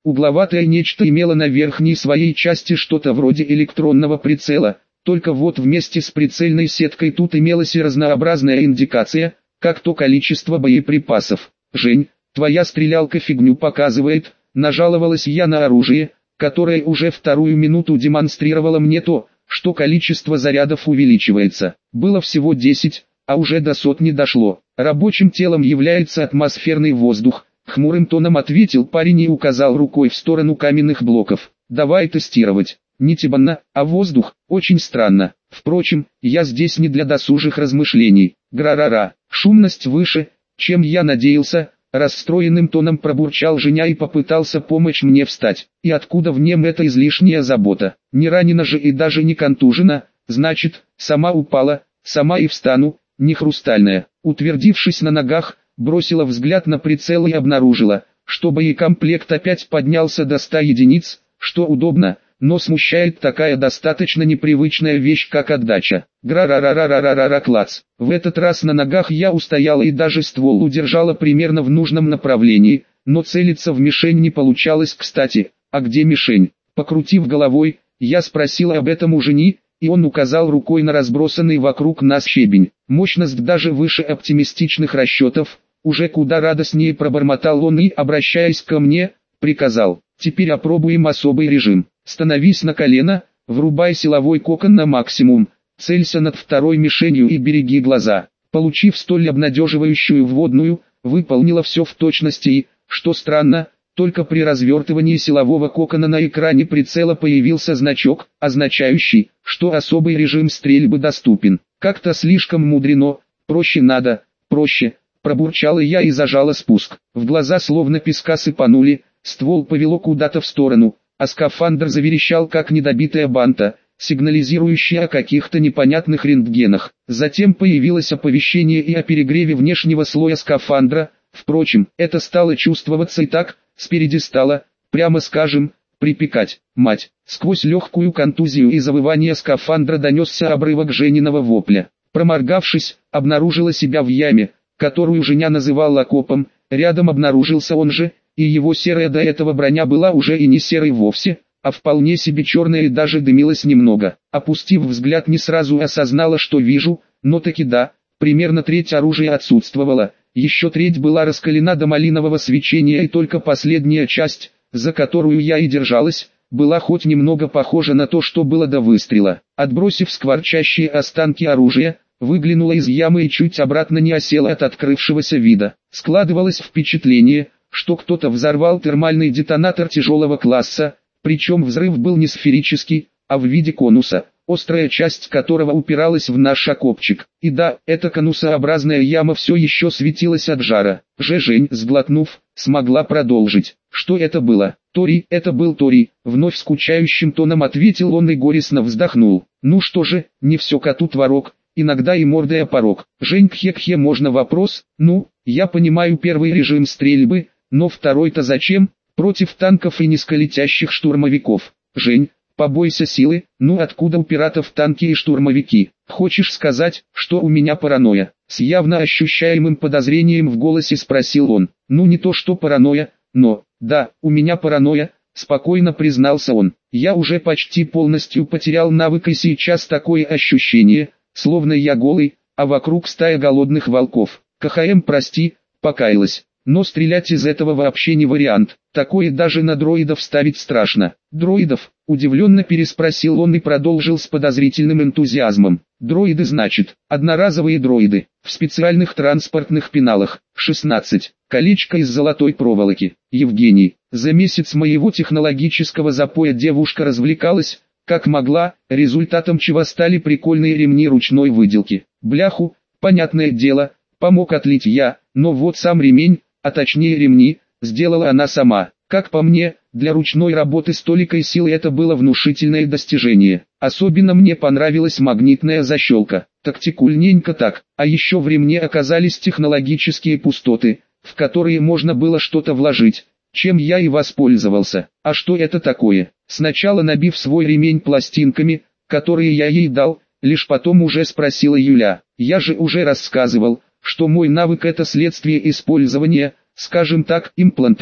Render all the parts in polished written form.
Угловатое нечто имело на верхней своей части что-то вроде электронного прицела, только вот вместе с прицельной сеткой тут имелась и разнообразная индикация, как то количество боеприпасов. «Жень, твоя стрелялка фигню показывает», — нажаловалась я на оружие, которое уже вторую минуту демонстрировало мне то, что количество зарядов увеличивается. Было всего 10, а уже до сотни дошло. Рабочим телом является атмосферный воздух, хмурым тоном ответил парень и указал рукой в сторону каменных блоков. Давай тестировать. Не Тибанна, а воздух, очень странно. Впрочем, я здесь не для досужих размышлений. Гра-ра-ра, шумность выше, чем я надеялся. Расстроенным тоном пробурчал Женя и попытался помочь мне встать. И откуда в нем эта излишняя забота? Не ранена же и даже не контужена, значит, сама упала, сама и встану, не хрустальная. Утвердившись на ногах, бросила взгляд на прицел и обнаружила, что боекомплект опять поднялся до 100 единиц, что удобно, но смущает такая достаточно непривычная вещь, как отдача. Гра-ра-ра-ра-ра-ра-ра, клац. В этот раз на ногах я устояла и даже ствол удержала примерно в нужном направлении, но целиться в мишень не получалось. Кстати, а где мишень? Покрутив головой, я спросила об этом у Жени, и он указал рукой на разбросанный вокруг нас щебень. Мощность даже выше оптимистичных расчетов, уже куда радостнее пробормотал он и, обращаясь ко мне, приказал: «Теперь опробуем особый режим. Становись на колено, врубай силовой кокон на максимум, целься над второй мишенью и береги глаза». Получив столь обнадеживающую вводную, выполнила все в точности и, что странно, только при развертывании силового кокона на экране прицела появился значок, означающий, что особый режим стрельбы доступен. Как-то слишком мудрено, проще надо, проще. Пробурчала я и зажала спуск. В глаза словно песка сыпанули, ствол повело куда-то в сторону, а скафандр заверещал как недобитая банта, сигнализирующая о каких-то непонятных рентгенах. Затем появилось оповещение и о перегреве внешнего слоя скафандра. Впрочем, это стало чувствоваться и так, спереди стало, прямо скажем, припекать. Мать, сквозь легкую контузию и завывание скафандра донесся обрывок Жениного вопля. Проморгавшись, обнаружила себя в яме, которую Женя называл окопом. Рядом обнаружился он же, и его серая до этого броня была уже и не серой вовсе, а вполне себе черная и даже дымилась немного. Опустив взгляд, не сразу осознала, что вижу, но таки да, примерно треть оружия отсутствовала, еще треть была раскалена до малинового свечения, и только последняя часть, за которую я и держалась, была хоть немного похожа на то, что было до выстрела. Отбросив скворчащие останки оружия, выглянула из ямы и чуть обратно не осела от открывшегося вида. Складывалось впечатление, что кто-то взорвал термальный детонатор тяжелого класса, причем взрыв был не сферический, а в виде конуса, острая часть которого упиралась в наш окопчик. И да, эта конусообразная яма все еще светилась от жара. Жень, сглотнув, смогла продолжить. Что это было? Тори, это был Тори, вновь скучающим тоном ответил он и горестно вздохнул. Ну что же, не все коту творог. Иногда и мордой о порог. Жень, кхе-кхе, можно вопрос? Ну, я понимаю первый режим стрельбы, но второй-то зачем? Против танков и низколетящих штурмовиков. Жень, побойся силы, ну откуда у пиратов танки и штурмовики? Хочешь сказать, что у меня паранойя? С явно ощущаемым подозрением в голосе спросил он. Ну не то что паранойя, но, да, у меня паранойя, спокойно признался он. Я уже почти полностью потерял навык и сейчас такое ощущение, словно я голый, а вокруг стая голодных волков. КХМ, прости, покаялась. Но стрелять из этого вообще не вариант. Такое даже на дроидов ставить страшно. Дроидов? Удивленно переспросил он и продолжил с подозрительным энтузиазмом. Дроиды, значит, одноразовые дроиды, в специальных транспортных пеналах. 16. Колечко из золотой проволоки. Евгений, за месяц моего технологического запоя девушка развлекалась, как могла, результатом чего стали прикольные ремни ручной выделки. Бляху, понятное дело, помог отлить я, но вот сам ремень, а точнее ремни, сделала она сама. Как по мне, для ручной работы с толикой силы это было внушительное достижение. Особенно мне понравилась магнитная защелка. Тактикульненько так. А еще в ремне оказались технологические пустоты, в которые можно было что-то вложить, чем я и воспользовался. А что это такое? Сначала набив свой ремень пластинками, которые я ей дал, лишь потом уже спросила Юля. Я же уже рассказывал, что мой навык это следствие использования, скажем так, импланта,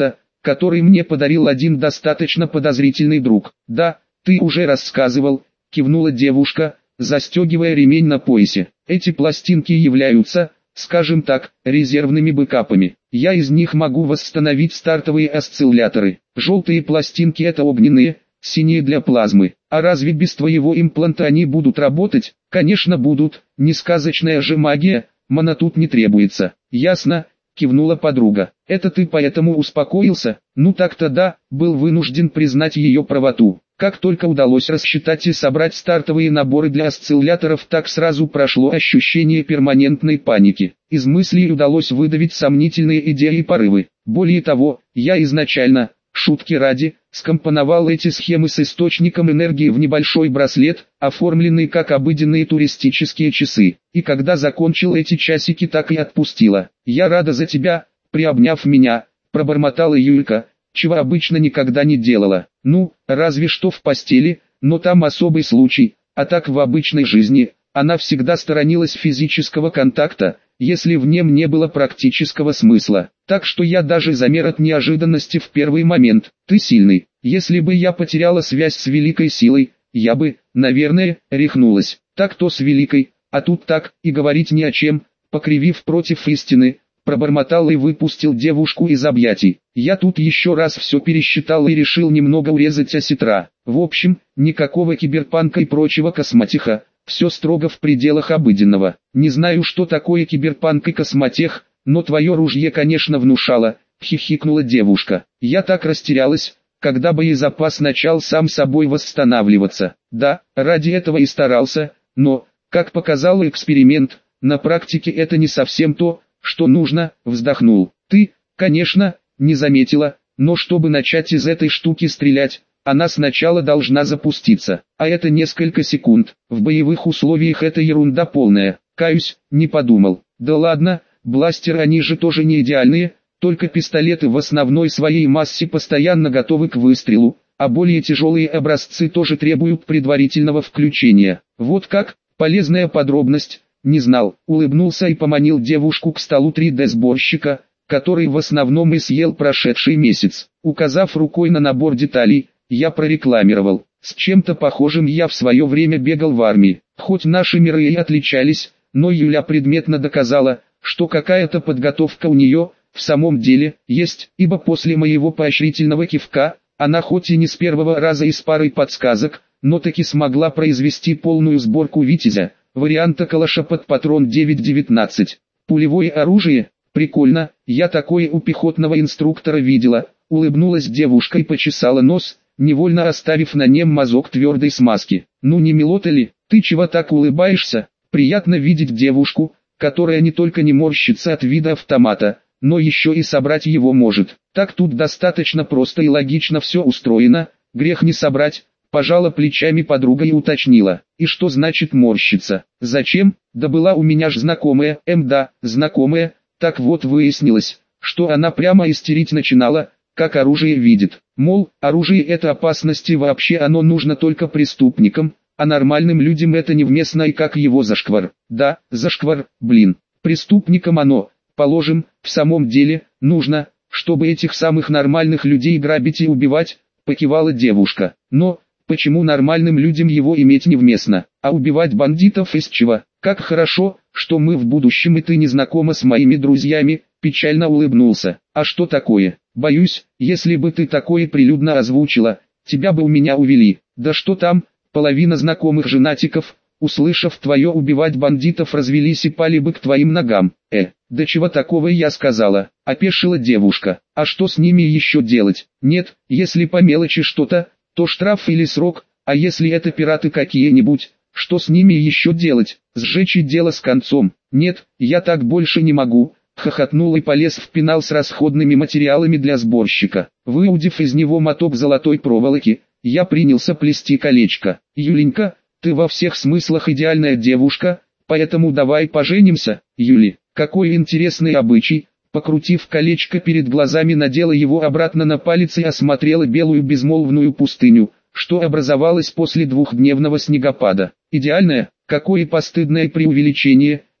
который мне подарил один достаточно подозрительный друг. Да, ты уже рассказывал, кивнула девушка, застегивая ремень на поясе. Эти пластинки являются, скажем так, резервными бэкапами. Я из них могу восстановить стартовые осцилляторы. Желтые пластинки это огненные, синие для плазмы. А разве без твоего импланта они будут работать? Конечно будут, не сказочная же магия, мана тут не требуется. Ясно, кивнула подруга. Это ты поэтому успокоился? Ну так-то да, был вынужден признать ее правоту. Как только удалось рассчитать и собрать стартовые наборы для осцилляторов, так сразу прошло ощущение перманентной паники. Из мыслей удалось выдавить сомнительные идеи и порывы. Более того, я изначально, шутки ради, скомпоновал эти схемы с источником энергии в небольшой браслет, оформленный как обыденные туристические часы. И когда закончил эти часики, так и отпустила. «Я рада за тебя», приобняв меня, пробормотала Юлька, чего обычно никогда не делала. Ну, разве что в постели, но там особый случай, а так в обычной жизни, она всегда сторонилась физического контакта, если в нем не было практического смысла. Так что я даже замер от неожиданности в первый момент. Ты сильный. Если бы я потеряла связь с великой силой, я бы, наверное, рехнулась. Так-то с великой, а тут так, и говорить ни о чем, покривив против истины, пробормотал и выпустил девушку из объятий. Я тут еще раз все пересчитал и решил немного урезать осетра. В общем, никакого киберпанка и прочего космотеха, все строго в пределах обыденного. Не знаю, что такое киберпанк и космотех, но твое ружье, конечно, внушало, хихикнула девушка. Я так растерялась, когда боезапас начал сам собой восстанавливаться. Да, ради этого и старался, но, как показал эксперимент, на практике это не совсем то, что нужно, вздохнул. Ты, конечно, не заметила, но чтобы начать из этой штуки стрелять, она сначала должна запуститься, а это несколько секунд. В боевых условиях это ерунда полная. Каюсь, не подумал. Да ладно, бластеры они же тоже не идеальные, только пистолеты в основной своей массе постоянно готовы к выстрелу, а более тяжелые образцы тоже требуют предварительного включения. Вот как, полезная подробность. Не знал, улыбнулся и поманил девушку к столу 3D-сборщика, который в основном и съел прошедший месяц. Указав рукой на набор деталей, я прорекламировал. С чем-то похожим я в свое время бегал в армии. Хоть наши миры и отличались, но Юля предметно доказала, что какая-то подготовка у нее, в самом деле, есть, ибо после моего поощрительного кивка, она хоть и не с первого раза и с парой подсказок, но таки смогла произвести полную сборку «Витязя», варианта калаша под патрон 9.19. Пулевое оружие? Прикольно, я такое у пехотного инструктора видела. Улыбнулась девушка и почесала нос, невольно оставив на нем мазок твердой смазки. Ну не милота ли, ты чего так улыбаешься? Приятно видеть девушку, которая не только не морщится от вида автомата, но еще и собрать его может. Так тут достаточно просто и логично все устроено, грех не собрать. Пожала плечами подруга и уточнила. И что значит морщиться? Зачем? Да была у меня ж знакомая, да, знакомая. Так вот выяснилось, что она прямо истерить начинала, как оружие видит. Мол, оружие это опасности вообще, оно нужно только преступникам, а нормальным людям это невместно и как его зашквар. Да, зашквар, блин. Преступникам оно, положим, в самом деле, нужно, чтобы этих самых нормальных людей грабить и убивать, покивала девушка. Но... почему нормальным людям его иметь невместно, а убивать бандитов из чего? Как хорошо, что мы в будущем и ты не знакома с моими друзьями, печально улыбнулся. А что такое? Боюсь, если бы ты такое прилюдно озвучила, тебя бы у меня увели. Да что там, половина знакомых женатиков, услышав твое убивать бандитов, развелись и пали бы к твоим ногам. Да чего такого я сказала, опешила девушка. А что с ними еще делать? Нет, если по мелочи что-то, то штраф или срок, а если это пираты какие-нибудь, что с ними еще делать? Сжечь и дело с концом. Нет, я так больше не могу, хохотнул и полез в пенал с расходными материалами для сборщика. Выудив из него моток золотой проволоки, я принялся плести колечко. Юленька, ты во всех смыслах идеальная девушка, поэтому давай поженимся. Юли, какой интересный обычай. Покрутив колечко перед глазами, надела его обратно на палец и осмотрела белую безмолвную пустыню, что образовалось после двухдневного снегопада. Идеальное, какое постыдное преувеличение,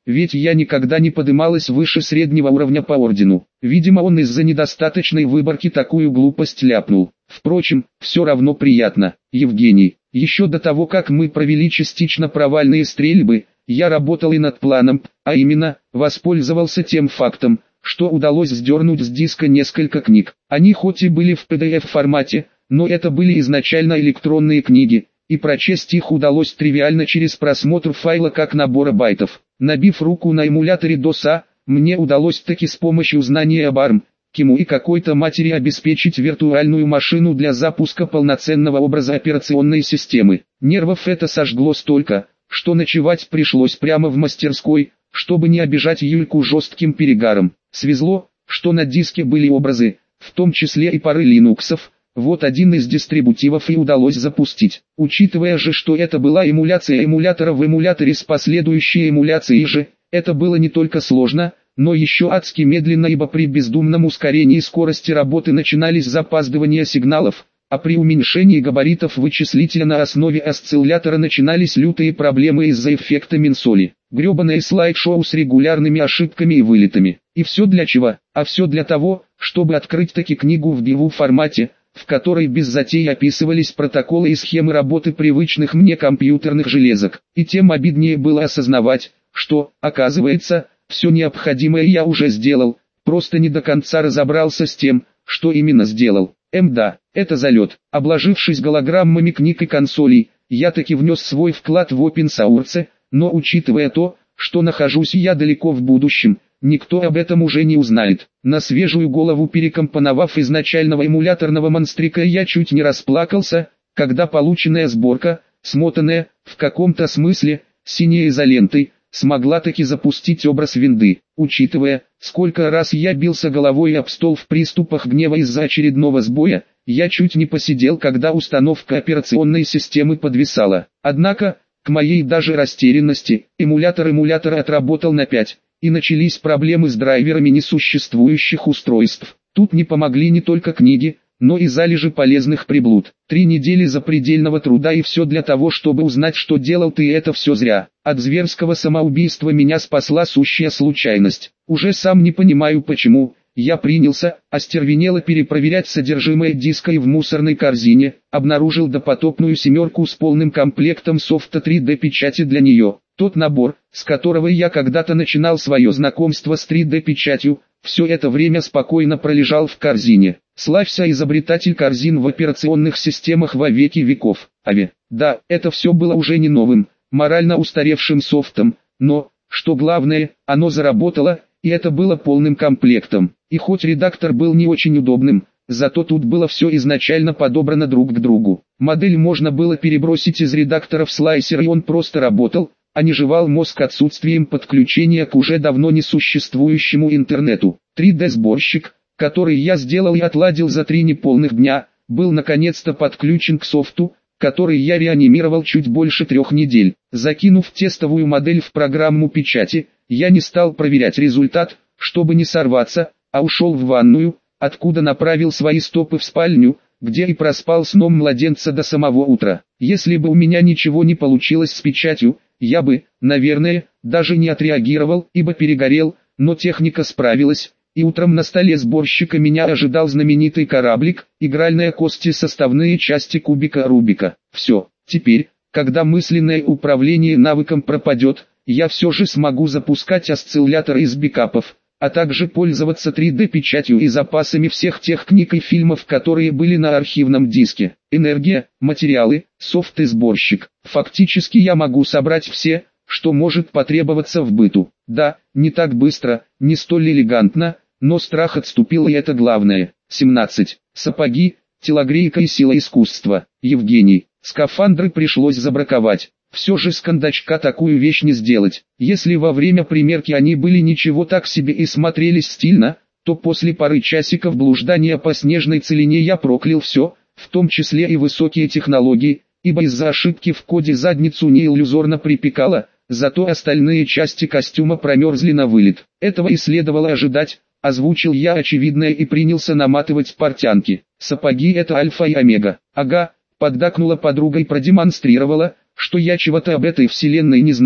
ведь я никогда не подымалась выше среднего уровня по ордену. Видимо, он из-за недостаточной выборки такую глупость ляпнул. Впрочем, все равно приятно. Евгений, еще до того, как мы провели частично провальные стрельбы, я работал и над планом, а именно, воспользовался тем фактом, что удалось сдернуть с диска несколько книг. Они хоть и были в PDF-формате, но это были изначально электронные книги, и прочесть их удалось тривиально через просмотр файла как набора байтов. Набив руку на эмуляторе DOS, мне удалось таки с помощью знания об ARM, КИМу и какой-то матери обеспечить виртуальную машину для запуска полноценного образа операционной системы. Нервов это сожгло столько, что ночевать пришлось прямо в мастерской, чтобы не обижать Юльку жестким перегаром. Свезло, что на диске были образы, в том числе и пары линуксов. Вот один из дистрибутивов и удалось запустить. Учитывая же, что это была эмуляция эмулятора в эмуляторе с последующей эмуляцией же, это было не только сложно, но еще адски медленно, ибо при бездумном ускорении скорости работы начинались запаздывания сигналов, а при уменьшении габаритов вычислителя на основе осциллятора начинались лютые проблемы из-за эффекта Минсоли. Гребаное слайд-шоу с регулярными ошибками и вылетами. И все для чего? А все для того, чтобы открыть таки книгу в BIVU формате, в которой без затей описывались протоколы и схемы работы привычных мне компьютерных железок. И тем обиднее было осознавать, что, оказывается, все необходимое я уже сделал, просто не до конца разобрался с тем, что именно сделал. Да, это залет. Обложившись голограммами книг и консолей, я таки внес свой вклад в open source, но учитывая то, что нахожусь я далеко в будущем, никто об этом уже не узнает. На свежую голову перекомпоновав изначального эмуляторного монстрика, я чуть не расплакался, когда полученная сборка, смотанная, в каком-то смысле, синей изолентой, смогла таки запустить образ винды. Учитывая, сколько раз я бился головой об стол в приступах гнева из-за очередного сбоя, я чуть не посидел, когда установка операционной системы подвисала. Однако, к моей даже растерянности, эмулятор эмулятора отработал на 5, и начались проблемы с драйверами несуществующих устройств. Тут не помогли не только книги, но и залежи полезных приблуд. 3 недели запредельного труда, и все для того, чтобы узнать, что делал ты, и это все зря. От зверского самоубийства меня спасла сущая случайность. Уже сам не понимаю почему. Я принялся остервенело перепроверять содержимое диска и в мусорной корзине обнаружил допотопную семерку с полным комплектом софта 3D печати для нее. Тот набор, с которого я когда-то начинал свое знакомство с 3D печатью, все это время спокойно пролежал в корзине. Славься, изобретатель корзин в операционных системах во веки веков. Да, это все было уже не новым, морально устаревшим софтом, но, что главное, оно заработало, и это было полным комплектом. И хоть редактор был не очень удобным, зато тут было все изначально подобрано друг к другу. Модель можно было перебросить из редактора в слайсер, и он просто работал, а не жевал мозг отсутствием подключения к уже давно несуществующему интернету. 3D-сборщик, который я сделал и отладил за 3 неполных дня, был наконец-то подключен к софту, который я реанимировал чуть больше 3 недель. Закинув тестовую модель в программу печати, я не стал проверять результат, чтобы не сорваться, а ушел в ванную, откуда направил свои стопы в спальню, где и проспал сном младенца до самого утра. Если бы у меня ничего не получилось с печатью, я бы, наверное, даже не отреагировал, ибо перегорел, но техника справилась, и утром на столе сборщика меня ожидал знаменитый кораблик, игральные кости, составные части кубика Рубика. Все, теперь, когда мысленное управление навыком пропадет, я все же смогу запускать осциллятор из бэкапов, а также пользоваться 3D-печатью и запасами всех тех книг и фильмов, которые были на архивном диске. Энергия, материалы, софт и сборщик. Фактически я могу собрать все, что может потребоваться в быту. Да, не так быстро, не столь элегантно, но страх отступил, и это главное. 17. Сапоги, телогрейка и сила искусства. Евгений. Скафандры пришлось забраковать. Все же с кондачка такую вещь не сделать. Если во время примерки они были ничего так себе и смотрелись стильно, то после пары часиков блуждания по снежной целине я проклял все, в том числе и высокие технологии, ибо из-за ошибки в коде задницу не иллюзорно припекало, зато остальные части костюма промерзли на вылет. Этого и следовало ожидать, озвучил я очевидное и принялся наматывать портянки. Сапоги — это альфа и омега. Ага, поддакнула подруга и продемонстрировала, что я чего-то об этой вселенной не знаю,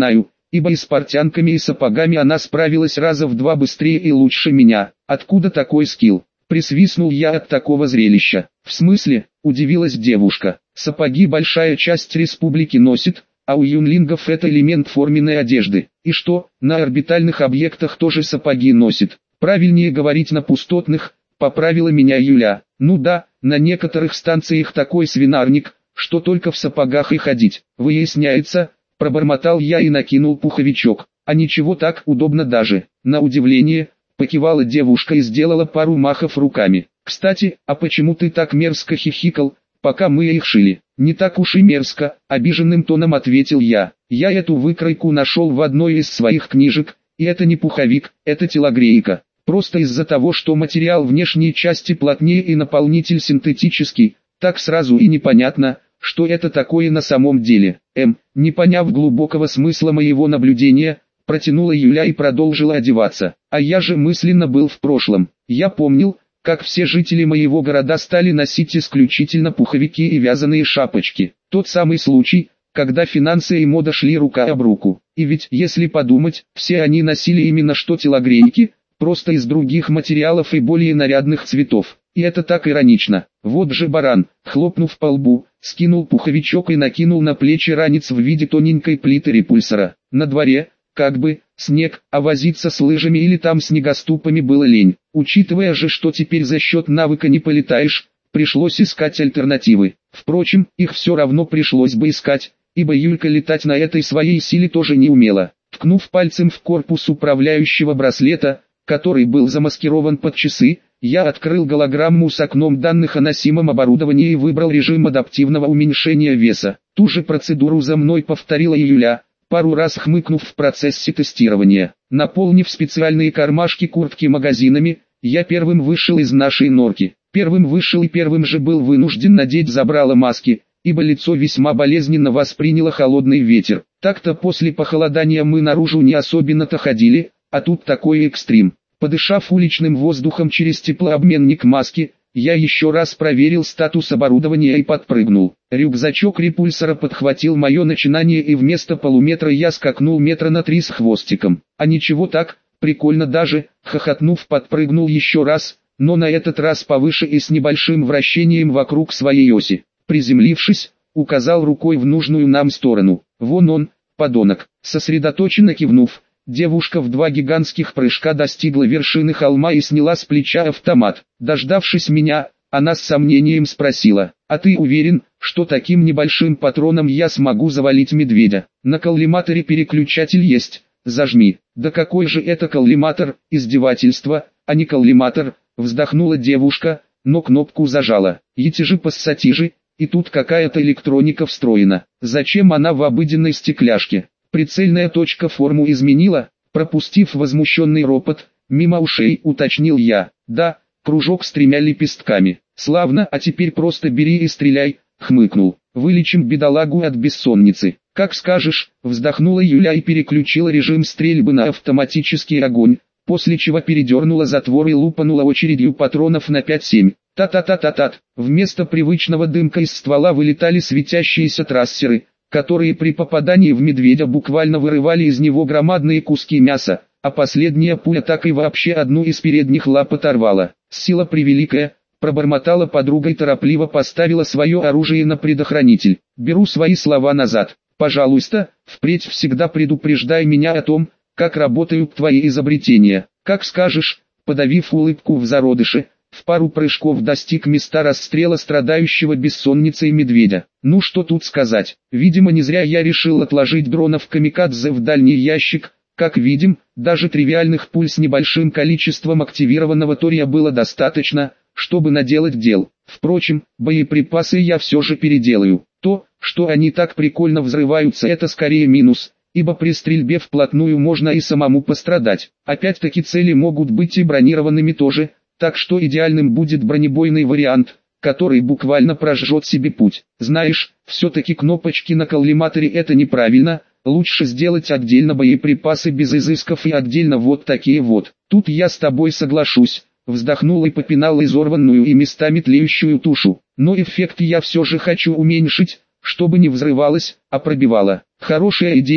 ибо и с портянками и сапогами она справилась раза в 2 быстрее и лучше меня. Откуда такой скилл? Присвистнул я от такого зрелища. В смысле? Удивилась девушка. Сапоги большая часть республики носит, а у юнлингов это элемент форменной одежды. И что, на орбитальных объектах тоже сапоги носит? Правильнее говорить на пустотных, поправила меня Юля. Ну да, на некоторых станциях такой свинарник, что только в сапогах и ходить. Выясняется, пробормотал я и накинул пуховичок. А ничего, так удобно даже. На удивление, покивала девушка и сделала пару махов руками. Кстати, а почему ты так мерзко хихикал, пока мы их шили? Не так уж и мерзко, обиженным тоном ответил я. Я эту выкройку нашел в одной из своих книжек, и это не пуховик, это телогрейка. Просто из-за того, что материал внешней части плотнее и наполнитель синтетический, так сразу и непонятно, что это такое на самом деле. Не поняв глубокого смысла моего наблюдения, протянула Юля и продолжила одеваться. А я же мысленно был в прошлом. Я помнил, как все жители моего города стали носить исключительно пуховики и вязаные шапочки. Тот самый случай, когда финансы и мода шли рука об руку. И ведь, если подумать, все они носили именно что телогрейки, просто из других материалов и более нарядных цветов. И это так иронично. Вот же баран, хлопнув по лбу, скинул пуховичок и накинул на плечи ранец в виде тоненькой плиты репульсора. На дворе, как бы, снег, а возиться с лыжами или там снегоступами было лень. Учитывая же, что теперь за счет навыка не полетаешь, пришлось искать альтернативы. Впрочем, их все равно пришлось бы искать, ибо Юлька летать на этой своей силе тоже не умела. Ткнув пальцем в корпус управляющего браслета, который был замаскирован под часы, я открыл голограмму с окном данных о носимом оборудовании и выбрал режим адаптивного уменьшения веса. Ту же процедуру за мной повторила и Юля, пару раз хмыкнув в процессе тестирования. Наполнив специальные кармашки куртки магазинами, я первым вышел из нашей норки. Первым вышел и первым же был вынужден надеть забрало маски, ибо лицо весьма болезненно восприняло холодный ветер. Так-то после похолодания мы наружу не особенно-то ходили, а тут такой экстрим. Подышав уличным воздухом через теплообменник маски, я еще раз проверил статус оборудования и подпрыгнул. Рюкзачок репульсора подхватил мое начинание и вместо полуметра я скакнул метра на 3 с хвостиком. А ничего так, прикольно даже, хохотнув подпрыгнул еще раз, но на этот раз повыше и с небольшим вращением вокруг своей оси. Приземлившись, указал рукой в нужную нам сторону. Вон он, подонок. Сосредоточенно кивнув, девушка в 2 гигантских прыжка достигла вершины холма и сняла с плеча автомат. Дождавшись меня, она с сомнением спросила: «А ты уверен, что таким небольшим патроном я смогу завалить медведя? На коллиматоре переключатель есть, зажми». «Да какой же это коллиматор, издевательство, а не коллиматор», вздохнула девушка, но кнопку зажала. «Етижи пассатижи, и тут какая-то электроника встроена. Зачем она в обыденной стекляшке?» Прицельная точка форму изменила, пропустив возмущенный ропот, мимо ушей уточнил я. «Да, кружок с 3 лепестками». «Славно, а теперь просто бери и стреляй», хмыкнул. «Вылечим бедолагу от бессонницы». «Как скажешь», вздохнула Юля и переключила режим стрельбы на автоматический огонь, после чего передернула затвор и лупанула очередью патронов на 5-7. Та-та-та-та-тат. Вместо привычного дымка из ствола вылетали светящиеся трассеры, которые при попадании в медведя буквально вырывали из него громадные куски мяса, а последняя пуля так и вообще одну из передних лап оторвала. «Сила превеликая», пробормотала подруга и торопливо поставила свое оружие на предохранитель. «Беру свои слова назад. Пожалуйста, впредь всегда предупреждай меня о том, как работают твои изобретения». «Как скажешь», подавив улыбку в зародыше, в пару прыжков достиг места расстрела страдающего бессонницей медведя. Ну что тут сказать, видимо не зря я решил отложить дронов камикадзе в дальний ящик. Как видим, даже тривиальных пуль с небольшим количеством активированного тория было достаточно, чтобы наделать дел. Впрочем, боеприпасы я все же переделаю. То, что они так прикольно взрываются, это скорее минус, ибо при стрельбе вплотную можно и самому пострадать. Опять-таки цели могут быть и бронированными тоже, так что идеальным будет бронебойный вариант, который буквально прожжет себе путь. Знаешь, все-таки кнопочки на коллиматоре это неправильно, лучше сделать отдельно боеприпасы без изысков и отдельно вот такие вот. Тут я с тобой соглашусь, вздохнул и попинал изорванную и местами тлеющую тушу. Но эффект я все же хочу уменьшить, чтобы не взрывалось, а пробивало. Хорошая идея,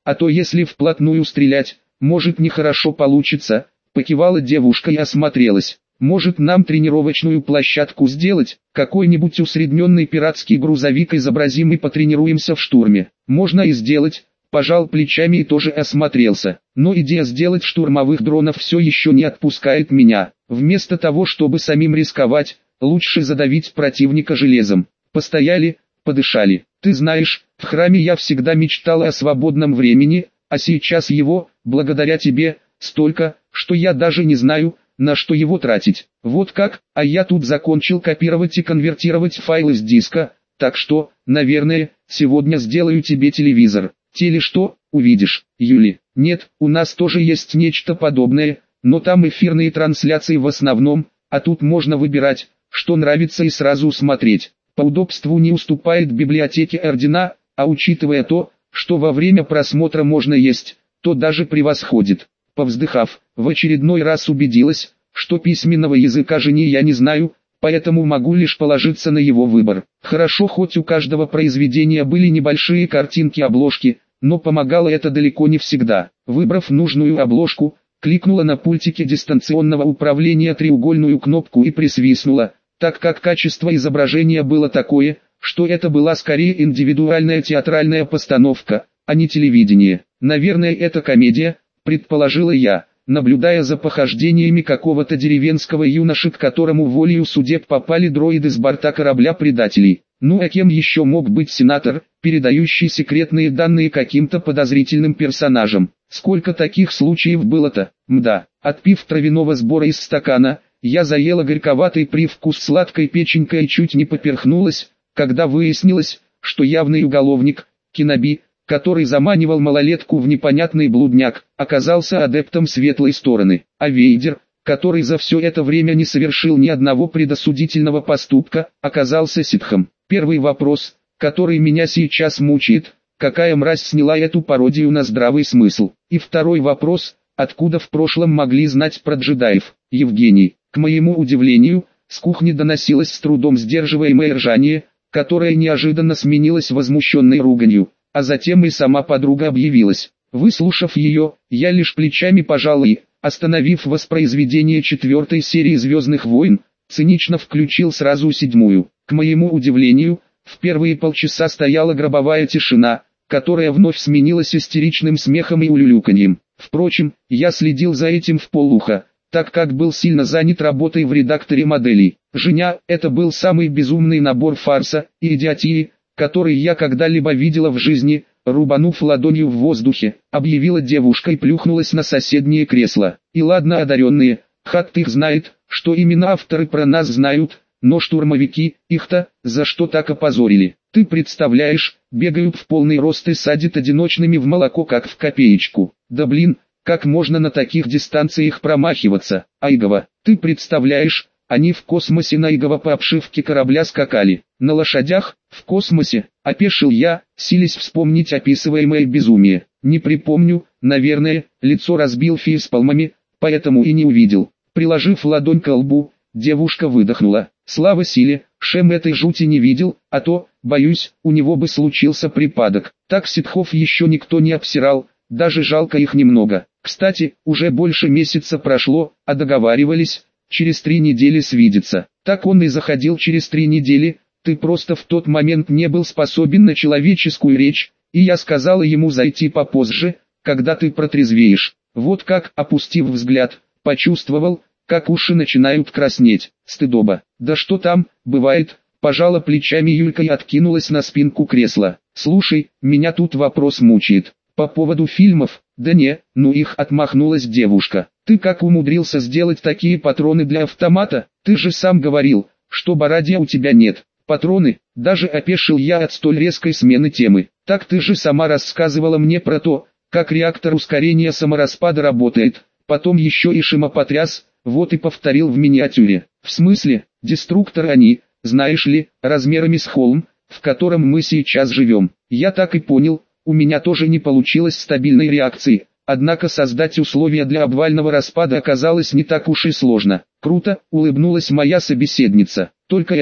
а то если вплотную стрелять, может нехорошо получится, покивала девушка и осмотрелась. Может нам тренировочную площадку сделать, какой-нибудь усредненный пиратский грузовик изобразим и потренируемся в штурме. Можно и сделать, пожал плечами и тоже осмотрелся. Но идея сделать штурмовых дронов все еще не отпускает меня. Вместо того, чтобы самим рисковать, лучше задавить противника железом. Постояли, подышали. Ты знаешь, в храме я всегда мечтал о свободном времени, а сейчас его, благодаря тебе, столько, что я даже не знаю, на что его тратить. Вот как, а я тут закончил копировать и конвертировать файлы с диска, так что, наверное, сегодня сделаю тебе телевизор. Теле что, увидишь, Юли? Нет, у нас тоже есть нечто подобное, но там эфирные трансляции в основном, а тут можно выбирать, что нравится и сразу смотреть. По удобству не уступает библиотеке Ордена, а учитывая то, что во время просмотра можно есть, то даже превосходит. Повздыхав, в очередной раз убедилась, что письменного языка жени я не знаю, поэтому могу лишь положиться на его выбор. Хорошо, хоть у каждого произведения были небольшие картинки-обложки, но помогало это далеко не всегда. Выбрав нужную обложку, кликнула на пультике дистанционного управления треугольную кнопку и присвистнула, так как качество изображения было такое, что это была скорее индивидуальная театральная постановка, а не телевидение. Наверное, это комедия, предположила я, наблюдая за похождениями какого-то деревенского юноши, к которому волею судеб попали дроиды с борта корабля предателей. Ну а кем еще мог быть сенатор, передающий секретные данные каким-то подозрительным персонажам? Сколько таких случаев было-то? Мда. Отпив травяного сбора из стакана, я заела горьковатый привкус сладкой печенькой и чуть не поперхнулась, когда выяснилось, что явный уголовник, Киноби, который заманивал малолетку в непонятный блудняк, оказался адептом светлой стороны, а Вейдер, который за все это время не совершил ни одного предосудительного поступка, оказался ситхом. Первый вопрос, который меня сейчас мучает, какая мразь сняла эту пародию на здравый смысл? И второй вопрос, откуда в прошлом могли знать про джедаев? Евгений, к моему удивлению, с кухни доносилось с трудом сдерживаемое ржание, которое неожиданно сменилось возмущенной руганью. А затем и сама подруга объявилась. Выслушав ее, я лишь плечами пожал и, остановив воспроизведение 4-й серии «Звездных войн», цинично включил сразу 7-ю. К моему удивлению, в первые полчаса стояла гробовая тишина, которая вновь сменилась истеричным смехом и улюлюканьем. Впрочем, я следил за этим вполуха, так как был сильно занят работой в редакторе моделей. «Женя» — это был самый безумный набор фарса и идиотии, который я когда-либо видела в жизни, рубанув ладонью в воздухе, объявила девушка и плюхнулась на соседнее кресло. И ладно одаренные, хат их знает, что именно авторы про нас знают, но штурмовики, их-то, за что так опозорили? Ты представляешь, бегают в полный рост и садят одиночными в молоко как в копеечку. Да блин, как можно на таких дистанциях промахиваться? Айгова, ты представляешь, они в космосе на Айгова по обшивке корабля скакали. На лошадях, в космосе, опешил я, силясь вспомнить описываемое безумие. Не припомню, наверное, лицо разбил фейспалмами, поэтому и не увидел. Приложив ладонь к лбу, девушка выдохнула. Слава силе, Шем этой жути не видел, а то, боюсь, у него бы случился припадок. Так ситхов еще никто не обсирал, даже жалко их немного. Кстати, уже больше месяца прошло, а договаривались, через 3 недели свидеться. Так он и заходил через 3 недели, ты просто в тот момент не был способен на человеческую речь, и я сказала ему зайти попозже, когда ты протрезвеешь. Вот как, опустив взгляд, почувствовал, как уши начинают краснеть. Стыдоба. Да что там, бывает, пожала плечами Юлька и откинулась на спинку кресла. Слушай, меня тут вопрос мучает. По поводу фильмов, да не, ну их, отмахнулась девушка. Ты как умудрился сделать такие патроны для автомата? Ты же сам говорил, что барадия у тебя нет. Патроны, даже опешил я от столь резкой смены темы. Так ты же сама рассказывала мне про то, как реактор ускорения самораспада работает. Потом еще и Шима потряс, вот и повторил в миниатюре. В смысле, деструкторы они, знаешь ли, размерами с холм, в котором мы сейчас живем. Я так и понял, у меня тоже не получилось стабильной реакции. Однако создать условия для обвального распада оказалось не так уж и сложно. Круто, улыбнулась моя собеседница. Только это,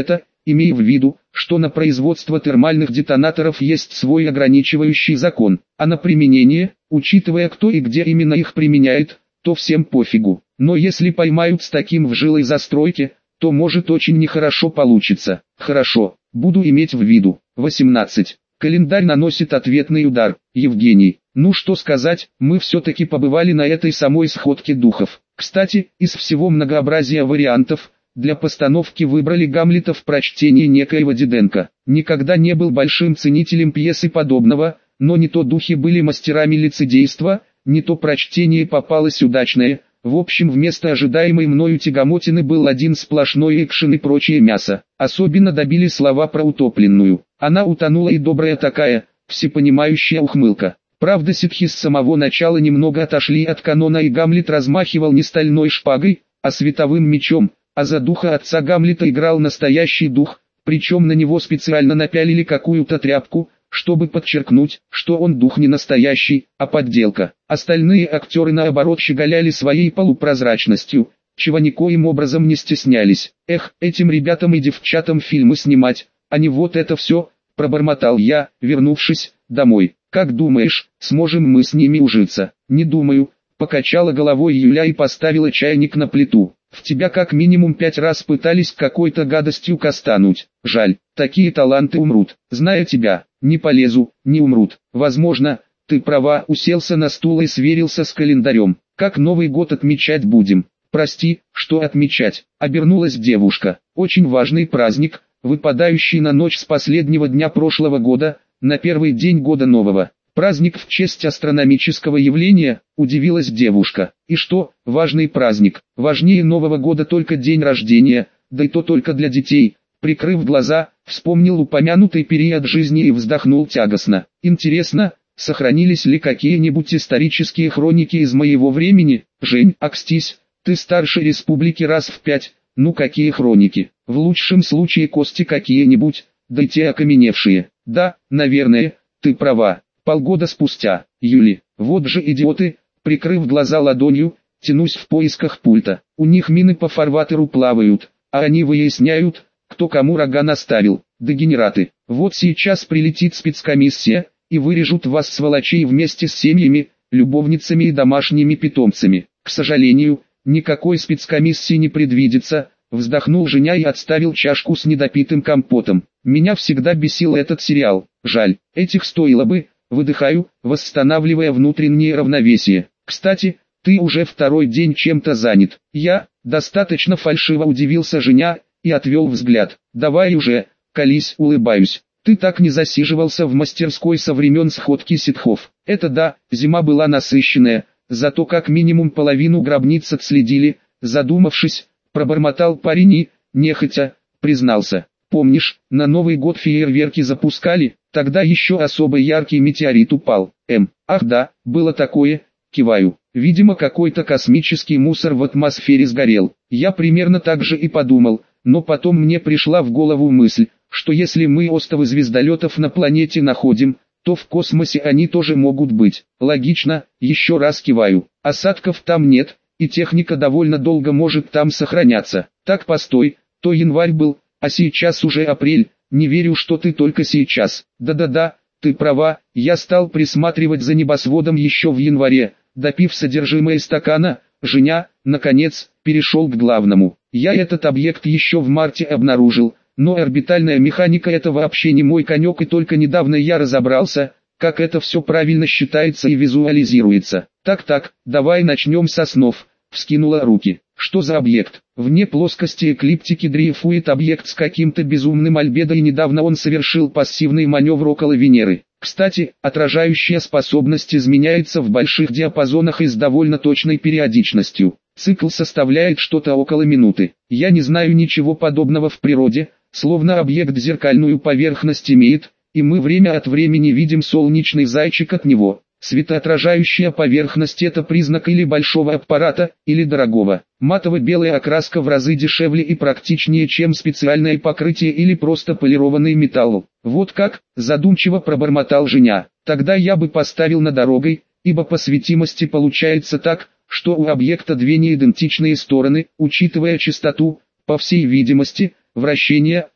имея в виду, что на производство термальных детонаторов есть свой ограничивающий закон, а на применение, учитывая кто и где именно их применяет, то всем пофигу. Но если поймают с таким в жилой застройке, то может очень нехорошо получиться. Хорошо, буду иметь в виду. 18. Календарь наносит ответный удар. Евгений. Ну что сказать, мы все-таки побывали на этой самой сходке духов. Кстати, из всего многообразия вариантов, для постановки выбрали Гамлета в прочтении некоего Диденко. Никогда не был большим ценителем пьесы подобного, но не то духи были мастерами лицедейства, не то прочтение попалось удачное. В общем, вместо ожидаемой мною тягомотины был один сплошной экшен и прочее мясо. Особенно добили слова про утопленную. Она утонула, и добрая такая, всепонимающая ухмылка. Правда, ситхи с самого начала немного отошли от канона, и Гамлет размахивал не стальной шпагой, а световым мечом, а за духа отца Гамлета играл настоящий дух, причем на него специально напялили какую-то тряпку, чтобы подчеркнуть, что он дух не настоящий, а подделка. Остальные актеры наоборот щеголяли своей полупрозрачностью, чего никоим образом не стеснялись. Эх, этим ребятам и девчатам фильмы снимать, а не вот это все, пробормотал я, вернувшись домой. Как думаешь, сможем мы с ними ужиться? Не думаю, покачала головой Юля и поставила чайник на плиту. В тебя как минимум 5 раз пытались какой-то гадостью кастануть. Жаль, такие таланты умрут. Зная тебя, не полезу, не умрут. Возможно, ты права. Уселся на стул и сверился с календарем. Как Новый год отмечать будем? Прости, что отмечать? Обернулась девушка. Очень важный праздник, выпадающий на ночь с последнего дня прошлого года, на первый день года нового. Праздник в честь астрономического явления, удивилась девушка. И что, важный праздник, важнее Нового года только день рождения, да и то только для детей. Прикрыв глаза, вспомнил упомянутый период жизни и вздохнул тягостно. Интересно, сохранились ли какие-нибудь исторические хроники из моего времени? Жень, акстись, ты старше республики раз в 5, ну какие хроники? В лучшем случае кости какие-нибудь, да и те окаменевшие. Да, наверное, ты права. Полгода спустя, Юли, вот же идиоты, прикрыв глаза ладонью, тянусь в поисках пульта. У них мины по фарватеру плавают, а они выясняют, кто кому рога наставил. Дегенераты. Вот сейчас прилетит спецкомиссия, и вырежут вас, сволочей, вместе с семьями, любовницами и домашними питомцами. К сожалению, никакой спецкомиссии не предвидится, вздохнул Женя и отставил чашку с недопитым компотом. Меня всегда бесил этот сериал, жаль, этих стоило бы. Выдыхаю, восстанавливая внутреннее равновесие. Кстати, ты уже второй день чем-то занят. Я, достаточно фальшиво удивился Женя, и отвел взгляд. Давай уже, колись, улыбаюсь. Ты так не засиживался в мастерской со времен сходки ситхов. Это да, зима была насыщенная, зато как минимум половину гробниц отследили. Задумавшись, пробормотал парень и, нехотя, признался. Помнишь, на Новый год фейерверки запускали? Тогда еще особо яркий метеорит упал. Ах да, было такое, киваю. Видимо, какой-то космический мусор в атмосфере сгорел. Я примерно так же и подумал, но потом мне пришла в голову мысль, что если мы остовы звездолетов на планете находим, то в космосе они тоже могут быть. Логично, еще раз киваю. Осадков там нет, и техника довольно долго может там сохраняться. Так постой, то январь был, а сейчас уже апрель. Не верю, что ты только сейчас. Да-да-да, ты права, я стал присматривать за небосводом еще в январе. Допив содержимое стакана, Женя, наконец, перешел к главному. Я этот объект еще в марте обнаружил, но орбитальная механика это вообще не мой конек, и только недавно я разобрался, как это все правильно считается и визуализируется. Так-так, давай начнем со снов. Вскинула руки. Что за объект? Вне плоскости эклиптики дрейфует объект с каким-то безумным альбедо, и недавно он совершил пассивный маневр около Венеры. Кстати, отражающая способность изменяется в больших диапазонах и с довольно точной периодичностью. Цикл составляет что-то около минуты. Я не знаю ничего подобного в природе, словно объект зеркальную поверхность имеет, и мы время от времени видим солнечный зайчик от него. Светоотражающая поверхность – это признак или большого аппарата, или дорогого. Матово-белая окраска в разы дешевле и практичнее, чем специальное покрытие или просто полированный металл. Вот как, задумчиво пробормотал Женя. Тогда я бы поставил на дорогой, ибо по светимости получается так, что у объекта две неидентичные стороны, учитывая частоту, по всей видимости, вращения,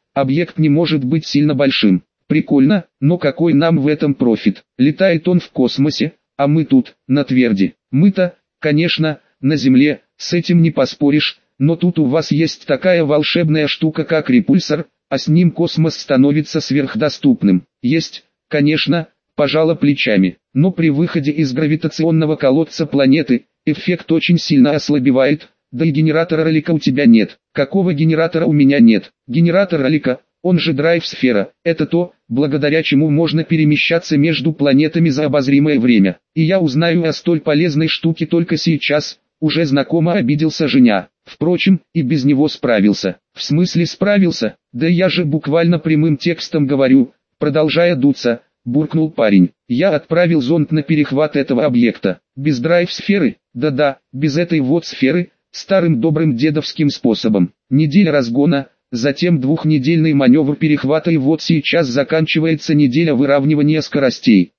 объект не может быть сильно большим. Прикольно, но какой нам в этом профит? Летает он в космосе, а мы тут, на тверди. Мы-то, конечно, на Земле, с этим не поспоришь, но тут у вас есть такая волшебная штука как репульсор, а с ним космос становится сверхдоступным. Есть, конечно, пожала плечами, но при выходе из гравитационного колодца планеты, эффект очень сильно ослабевает, да и генератора Ралика у тебя нет. Какого генератора у меня нет? Генератор Ралика, он же драйв-сфера, это то, благодаря чему можно перемещаться между планетами за обозримое время. И я узнаю о столь полезной штуке только сейчас, уже знакомо обиделся Женя. Впрочем, и без него справился. В смысле справился? Да я же буквально прямым текстом говорю, продолжая дуться, буркнул парень. Я отправил зонд на перехват этого объекта. Без драйв-сферы? Да-да, без этой вот сферы, старым добрым дедовским способом. Неделя разгона, затем двухнедельный маневр перехвата и вот сейчас заканчивается неделя выравнивания скоростей.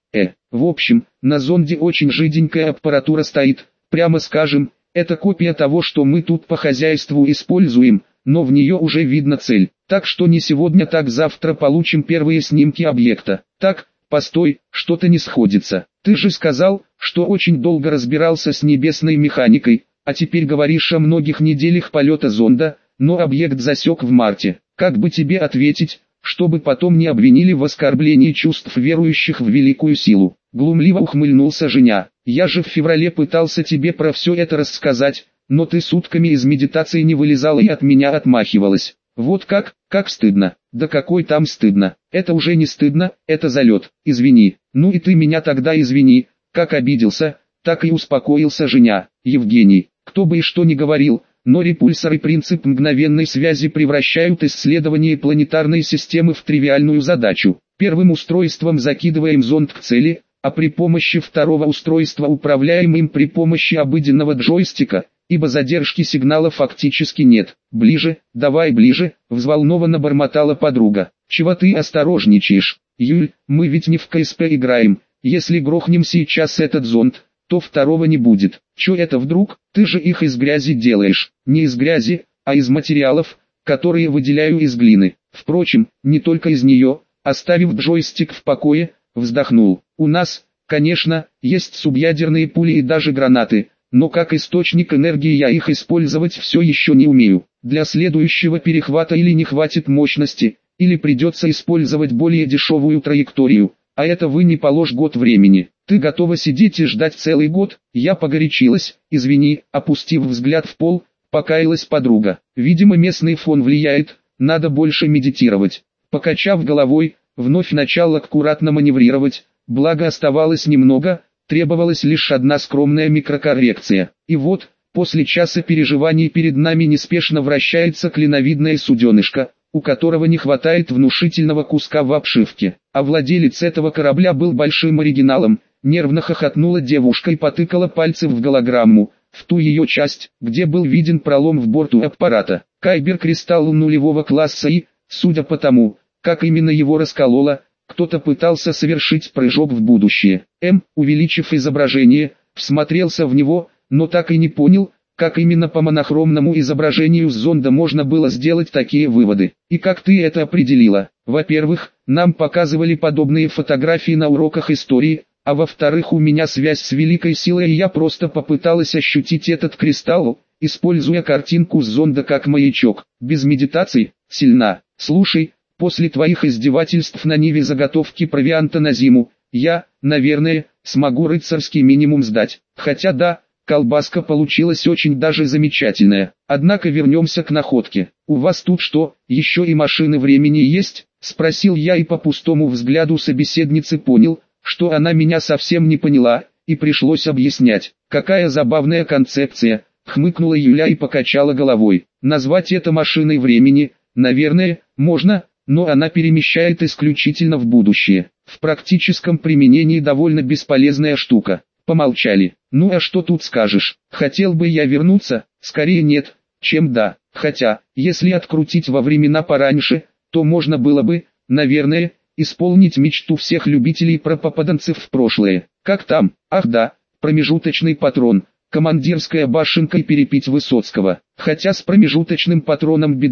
В общем, на зонде очень жиденькая аппаратура стоит, прямо скажем, это копия того, что мы тут по хозяйству используем, но в нее уже видно цель. Так что не сегодня, так завтра получим первые снимки объекта. Так, постой, что-то не сходится. Ты же сказал, что очень долго разбирался с небесной механикой, а теперь говоришь о многих неделях полета зонда, но объект засек в марте. Как бы тебе ответить, чтобы потом не обвинили в оскорблении чувств верующих в великую силу? Глумливо ухмыльнулся Женя. Я же в феврале пытался тебе про все это рассказать, но ты сутками из медитации не вылезала и от меня отмахивалась. Вот как стыдно. Да какой там стыдно. Это уже не стыдно, это залет. Извини. Ну и ты меня тогда извини. Как обиделся, так и успокоился Женя. Евгений, кто бы и что ни говорил, но репульсор и принцип мгновенной связи превращают исследование планетарной системы в тривиальную задачу. Первым устройством закидываем зонд к цели, а при помощи второго устройства управляем им при помощи обыденного джойстика, ибо задержки сигнала фактически нет. Ближе, давай ближе, взволнованно бормотала подруга. Чего ты осторожничаешь? Юль, мы ведь не в КСП играем, если грохнем сейчас этот зонд, то второго не будет. Чё это вдруг? Ты же их из грязи делаешь. Не из грязи, а из материалов, которые выделяю из глины. Впрочем, не только из нее. Оставив джойстик в покое, вздохнул. У нас, конечно, есть субъядерные пули и даже гранаты, но как источник энергии я их использовать все еще не умею. Для следующего перехвата или не хватит мощности, или придется использовать более дешевую траекторию, а это вы не положь год времени. Ты готова сидеть и ждать целый год? Я погорячилась, извини, опустив взгляд в пол, покаялась подруга. Видимо местный фон влияет, надо больше медитировать. Покачав головой, вновь начал аккуратно маневрировать, благо оставалось немного, требовалась лишь одна скромная микрокоррекция. И вот, после часа переживаний перед нами неспешно вращается клиновидное суденышко, у которого не хватает внушительного куска в обшивке. А владелец этого корабля был большим оригиналом. Нервно хохотнула девушка и потыкала пальцем в голограмму, в ту ее часть, где был виден пролом в борту аппарата. Кайбер-кристалл нулевого класса и, судя по тому, как именно его раскололо, кто-то пытался совершить прыжок в будущее. Увеличив изображение, всмотрелся в него, но так и не понял, как именно по монохромному изображению с зонда можно было сделать такие выводы. И как ты это определила? Во-первых, нам показывали подобные фотографии на уроках истории, а во-вторых, у меня связь с великой силой, и я просто попыталась ощутить этот кристалл, используя картинку с зонда как маячок. Без медитации, сильна. Слушай, после твоих издевательств на Ниве заготовки провианта на зиму, я, наверное, смогу рыцарский минимум сдать. Хотя да, колбаска получилась очень даже замечательная. Однако вернемся к находке. У вас тут что, еще и машины времени есть? Спросил я и по пустому взгляду собеседницы понял, что она меня совсем не поняла, и пришлось объяснять. Какая забавная концепция, хмыкнула Юля и покачала головой. Назвать это машиной времени, наверное, можно, но она перемещает исключительно в будущее. В практическом применении довольно бесполезная штука. Помолчали. Ну а что тут скажешь? Хотел бы я вернуться? Скорее нет, чем да. Хотя, если открутить во времена пораньше, то можно было бы, наверное, исполнить мечту всех любителей пропопаданцев в прошлое. Как там? Ах да, промежуточный патрон, командирская башенка и перепить Высоцкого. Хотя с промежуточным патроном беда,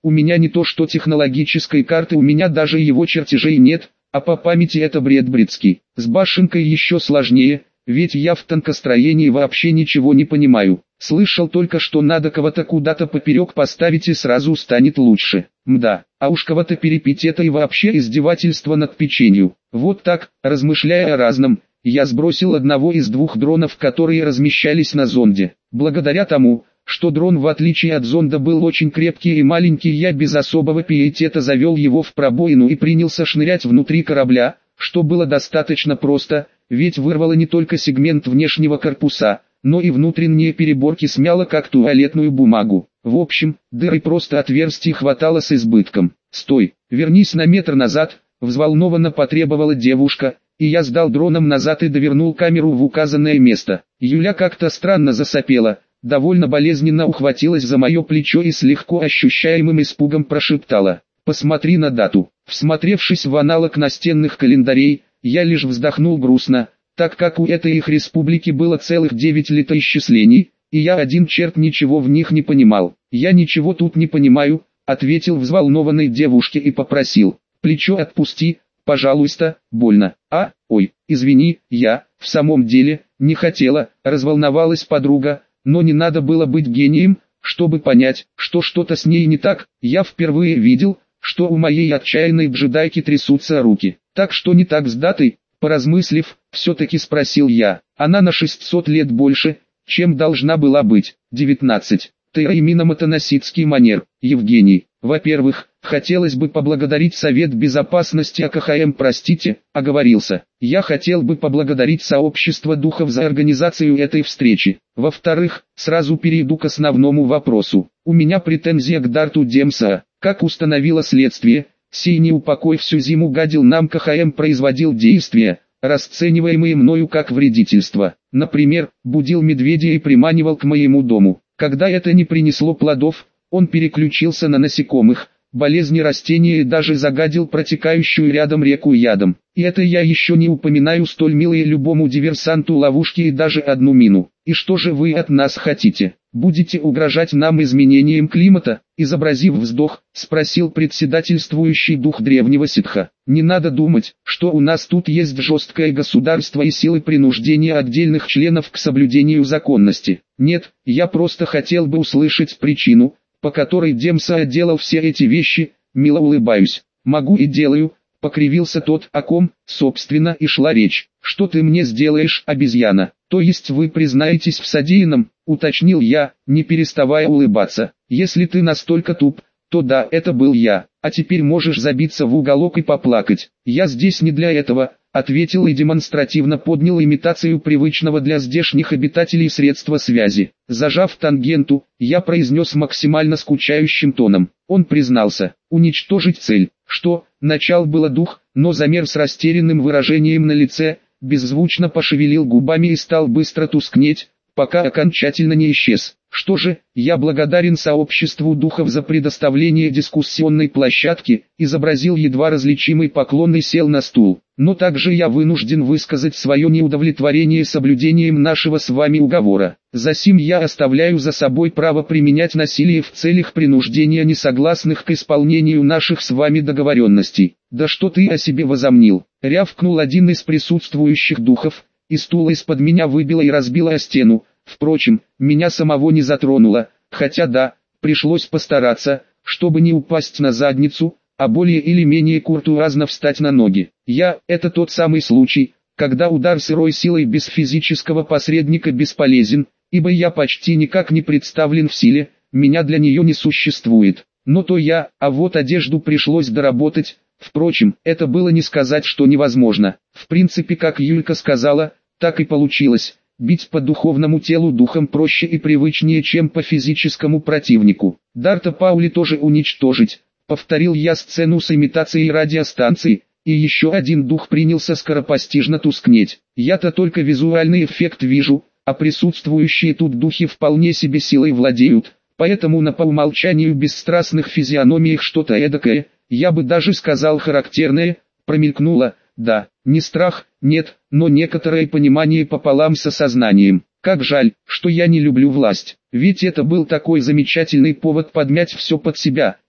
У меня не то что технологической карты, у меня даже его чертежей нет, а по памяти это бред бредский. С башенкой еще сложнее, ведь я в танкостроении вообще ничего не понимаю. Слышал только, что надо кого-то куда-то поперек поставить и сразу станет лучше. Мда, а уж кого-то перепить — это и вообще издевательство над печенью. Вот так, размышляя о разном, я сбросил одного из двух дронов, которые размещались на зонде. Благодаря тому, что дрон в отличие от зонда был очень крепкий и маленький, я без особого пиетета завел его в пробоину и принялся шнырять внутри корабля, что было достаточно просто, ведь вырвало не только сегмент внешнего корпуса, но и внутренние переборки смяло как туалетную бумагу. В общем, дыр и просто отверстий хватало с избытком. «Стой, вернись на метр назад», — взволнованно потребовала девушка, и я сдал дроном назад и довернул камеру в указанное место. Юля как-то странно засопела, довольно болезненно ухватилась за мое плечо и с легко ощущаемым испугом прошептала: «Посмотри на дату». Всмотревшись в аналог настенных календарей, я лишь вздохнул грустно, так как у этой их республики было целых 9 летоисчислений, и я один черт ничего в них не понимал. «Я ничего тут не понимаю», — ответил взволнованной девушке и попросил: «Плечо отпусти, пожалуйста, больно». Ой, извини, я, в самом деле, не хотела», — разволновалась подруга, но не надо было быть гением, чтобы понять, что что-то с ней не так. Я впервые видел, что у моей отчаянной джедайки трясутся руки. «Так что не так с датой?» Поразмыслив, все-таки спросил я. «Она на 600 лет больше, чем должна была быть». 19. Тейра-Миномотоносицкий манер. Евгений. Во-первых, хотелось бы поблагодарить Совет Безопасности АКХМ, простите, оговорился. Я хотел бы поблагодарить Сообщество Духов за организацию этой встречи. Во-вторых, сразу перейду к основному вопросу. У меня претензия к Дарту Демса. Как установило следствие, сей неупокой всю зиму гадил нам КХМ, производил действия, расцениваемые мною как вредительство. Например, будил медведя и приманивал к моему дому. Когда это не принесло плодов, он переключился на насекомых, болезни растения и даже загадил протекающую рядом реку ядом. И это я еще не упоминаю столь милые любому диверсанту ловушки и даже одну мину. «И что же вы от нас хотите? Будете угрожать нам изменением климата?» Изобразив вздох, спросил председательствующий дух древнего ситха. «Не надо думать, что у нас тут есть жесткое государство и силы принуждения отдельных членов к соблюдению законности. Нет, я просто хотел бы услышать причину, по которой Демса делал все эти вещи». Мило улыбаюсь. «Могу и делаю», — покривился тот, о ком, собственно, и шла речь. «Что ты мне сделаешь, обезьяна?» «То есть вы признаетесь в содеянном?» — уточнил я, не переставая улыбаться. «Если ты настолько туп, то да, это был я, а теперь можешь забиться в уголок и поплакать». «Я здесь не для этого», — ответил и демонстративно поднял имитацию привычного для здешних обитателей средства связи. Зажав тангенту, я произнес максимально скучающим тоном. Он признался: «Уничтожить цель». «Что?» — начал было дух, но замер с растерянным выражением на лице, беззвучно пошевелил губами и стал быстро тускнеть, пока окончательно не исчез. «Что же, я благодарен Сообществу Духов за предоставление дискуссионной площадки», изобразил едва различимый поклон и сел на стул. «Но также я вынужден высказать свое неудовлетворение соблюдением нашего с вами уговора. Засим я оставляю за собой право применять насилие в целях принуждения несогласных к исполнению наших с вами договоренностей». «Да что ты о себе возомнил?» — рявкнул один из присутствующих духов, и стул из-под меня выбило и разбило о стену. Впрочем, меня самого не затронуло, хотя да, пришлось постараться, чтобы не упасть на задницу, а более или менее куртуазно встать на ноги. Это тот самый случай, когда удар сырой силой без физического посредника бесполезен, ибо я почти никак не представлен в силе, меня для нее не существует. Но то я, а вот одежду пришлось доработать. Впрочем, это было не сказать, что невозможно. В принципе, как Юлька сказала, так и получилось. Бить по духовному телу духом проще и привычнее, чем по физическому противнику. Дарта Паули тоже уничтожить. Повторил я сцену с имитацией радиостанции, и еще один дух принялся скоропостижно тускнеть. Я-то только визуальный эффект вижу, а присутствующие тут духи вполне себе силой владеют, поэтому на по умолчанию бесстрастных физиономиях что-то эдакое, я бы даже сказал характерное, промелькнуло. Да, не страх, нет, но некоторое понимание пополам с осознанием. Как жаль, что я не люблю власть, ведь это был такой замечательный повод подмять все под себя,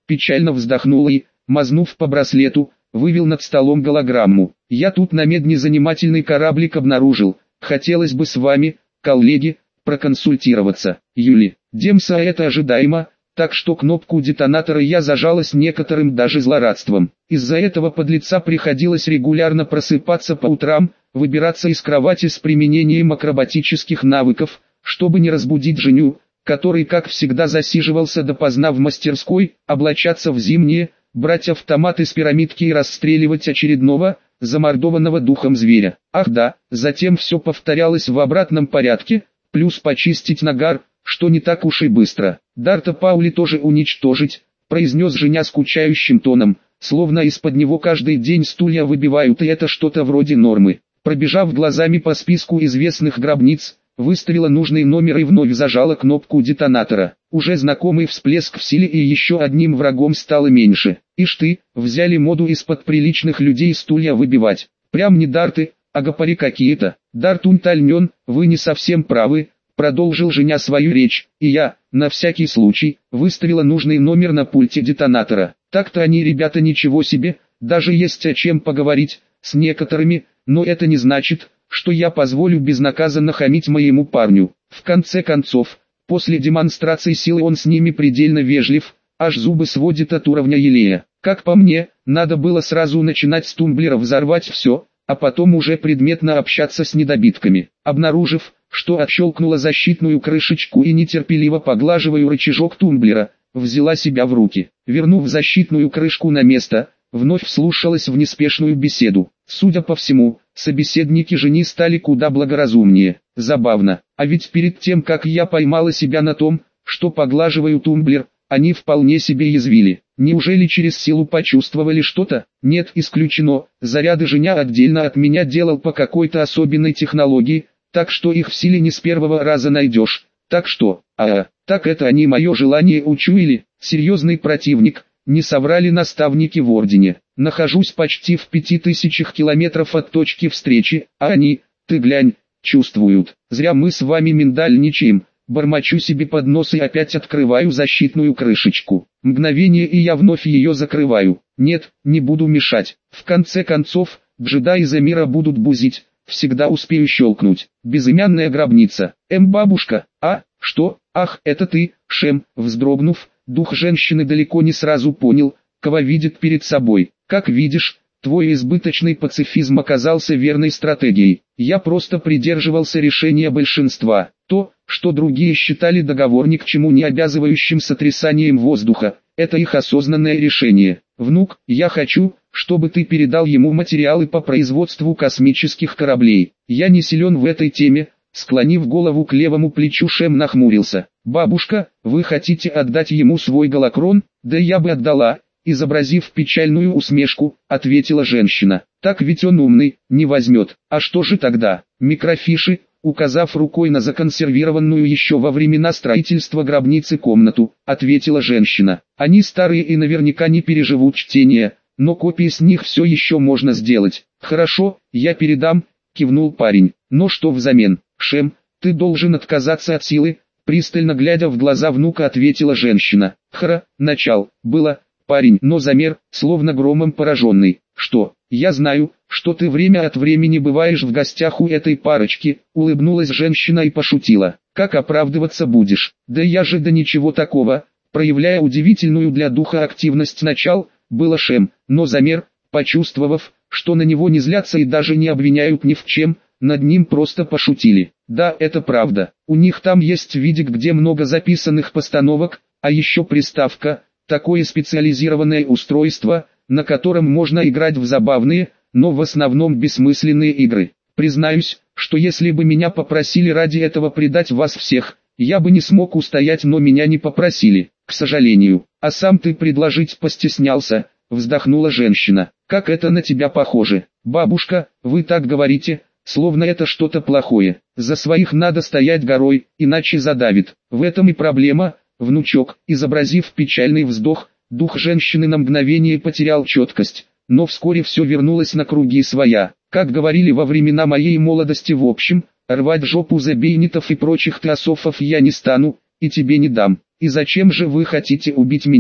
печально вздохнул и, мазнув по браслету, вывел над столом голограмму. Я тут на медне занимательный кораблик обнаружил, хотелось бы с вами, коллеги, проконсультироваться. Юли, Демса, это ожидаемо, так что кнопку детонатора я зажала с некоторым даже злорадством. Из-за этого подлеца приходилось регулярно просыпаться по утрам, выбираться из кровати с применением акробатических навыков, чтобы не разбудить Женю, который как всегда засиживался допоздна в мастерской, облачаться в зимнее, брать автомат из пирамидки и расстреливать очередного, замордованного духом зверя. Ах да, затем все повторялось в обратном порядке, плюс почистить нагар, что не так уж и быстро. Дарта Паули тоже уничтожить, произнес Женя скучающим тоном, словно из-под него каждый день стулья выбивают и это что-то вроде нормы. Пробежав глазами по списку известных гробниц, выставила нужный номер и вновь зажала кнопку детонатора. Уже знакомый всплеск в силе и еще одним врагом стало меньше. Ишь ты, взяли моду из-под приличных людей стулья выбивать. Прям не дарты, а гопари какие-то. Дартун Тальнен, вы не совсем правы, продолжил Женя свою речь, и я, на всякий случай, выставила нужный номер на пульте детонатора. Так-то они, ребята, ничего себе, даже есть о чем поговорить, с некоторыми, но это не значит, что я позволю безнаказанно хамить моему парню. В конце концов, после демонстрации силы он с ними предельно вежлив, аж зубы сводит от уровня елея. Как по мне, надо было сразу начинать с тумблера взорвать все, а потом уже предметно общаться с недобитками. Обнаружив, что отщелкнула защитную крышечку и нетерпеливо поглаживаю рычажок тумблера, взяла себя в руки. Вернув защитную крышку на место, вновь вслушалась в неспешную беседу. Судя по всему, собеседники Жени стали куда благоразумнее. Забавно, а ведь перед тем как я поймала себя на том, что поглаживаю тумблер, они вполне себе язвили. Неужели через силу почувствовали что-то? Нет, исключено. Заряды Женя отдельно от меня делал по какой-то особенной технологии, так что их в силе не с первого раза найдешь. Так что, так это они мое желание учуяли. Серьезный противник, не соврали наставники в Ордене. Нахожусь почти в 5000 километров от точки встречи, а они, ты глянь, чувствуют. Зря мы с вами миндальничаем. Бормочу себе под нос и опять открываю защитную крышечку. Мгновение и я вновь ее закрываю. Нет, не буду мешать. В конце концов, джедаи Замира будут бузить. Всегда успею щелкнуть. Безымянная гробница. Бабушка, что? Ах, это ты, Шем. Вздрогнув, дух женщины далеко не сразу понял, кого видит перед собой. Как видишь, твой избыточный пацифизм оказался верной стратегией. Я просто придерживался решения большинства. То, что другие считали договор ни к чему не обязывающим сотрясанием воздуха, это их осознанное решение. Внук, я хочу, чтобы ты передал ему материалы по производству космических кораблей. Я не силен в этой теме. Склонив голову к левому плечу, Шем нахмурился. «Бабушка, вы хотите отдать ему свой голокрон?» «Да я бы отдала», изобразив печальную усмешку, ответила женщина. «Так ведь он умный, не возьмет. А что же тогда?» «Микрофиши», указав рукой на законсервированную еще во времена строительства гробницы комнату, ответила женщина. «Они старые и наверняка не переживут чтение, но копии с них все еще можно сделать». «Хорошо, я передам», кивнул парень. «Но что взамен?» «Шем, ты должен отказаться от силы», пристально глядя в глаза внука ответила женщина. Начал, было, парень, но замер, словно громом пораженный. «Что? Я знаю, что ты время от времени бываешь в гостях у этой парочки», улыбнулась женщина и пошутила. «Как оправдываться будешь?» «Да я же да ничего такого», проявляя удивительную для духа активность начал, было Шем, но замер, почувствовав, что на него не злятся и даже не обвиняют ни в чем, над ним просто пошутили. Да, это правда, у них там есть видик, где много записанных постановок, а еще приставка, такое специализированное устройство, на котором можно играть в забавные, но в основном бессмысленные игры. Признаюсь, что если бы меня попросили ради этого предать вас всех, я бы не смог устоять, но меня не попросили, к сожалению. А сам ты предложить постеснялся, вздохнула женщина. Как это на тебя похоже? Бабушка, вы так говорите, словно это что-то плохое. За своих надо стоять горой, иначе задавит. В этом и проблема, внучок. Изобразив печальный вздох, дух женщины на мгновение потерял четкость, но вскоре все вернулось на круги своя. Как говорили во времена моей молодости, в общем, рвать жопу забейнитов и прочих теософов я не стану, и тебе не дам. И зачем же вы хотите убить меня?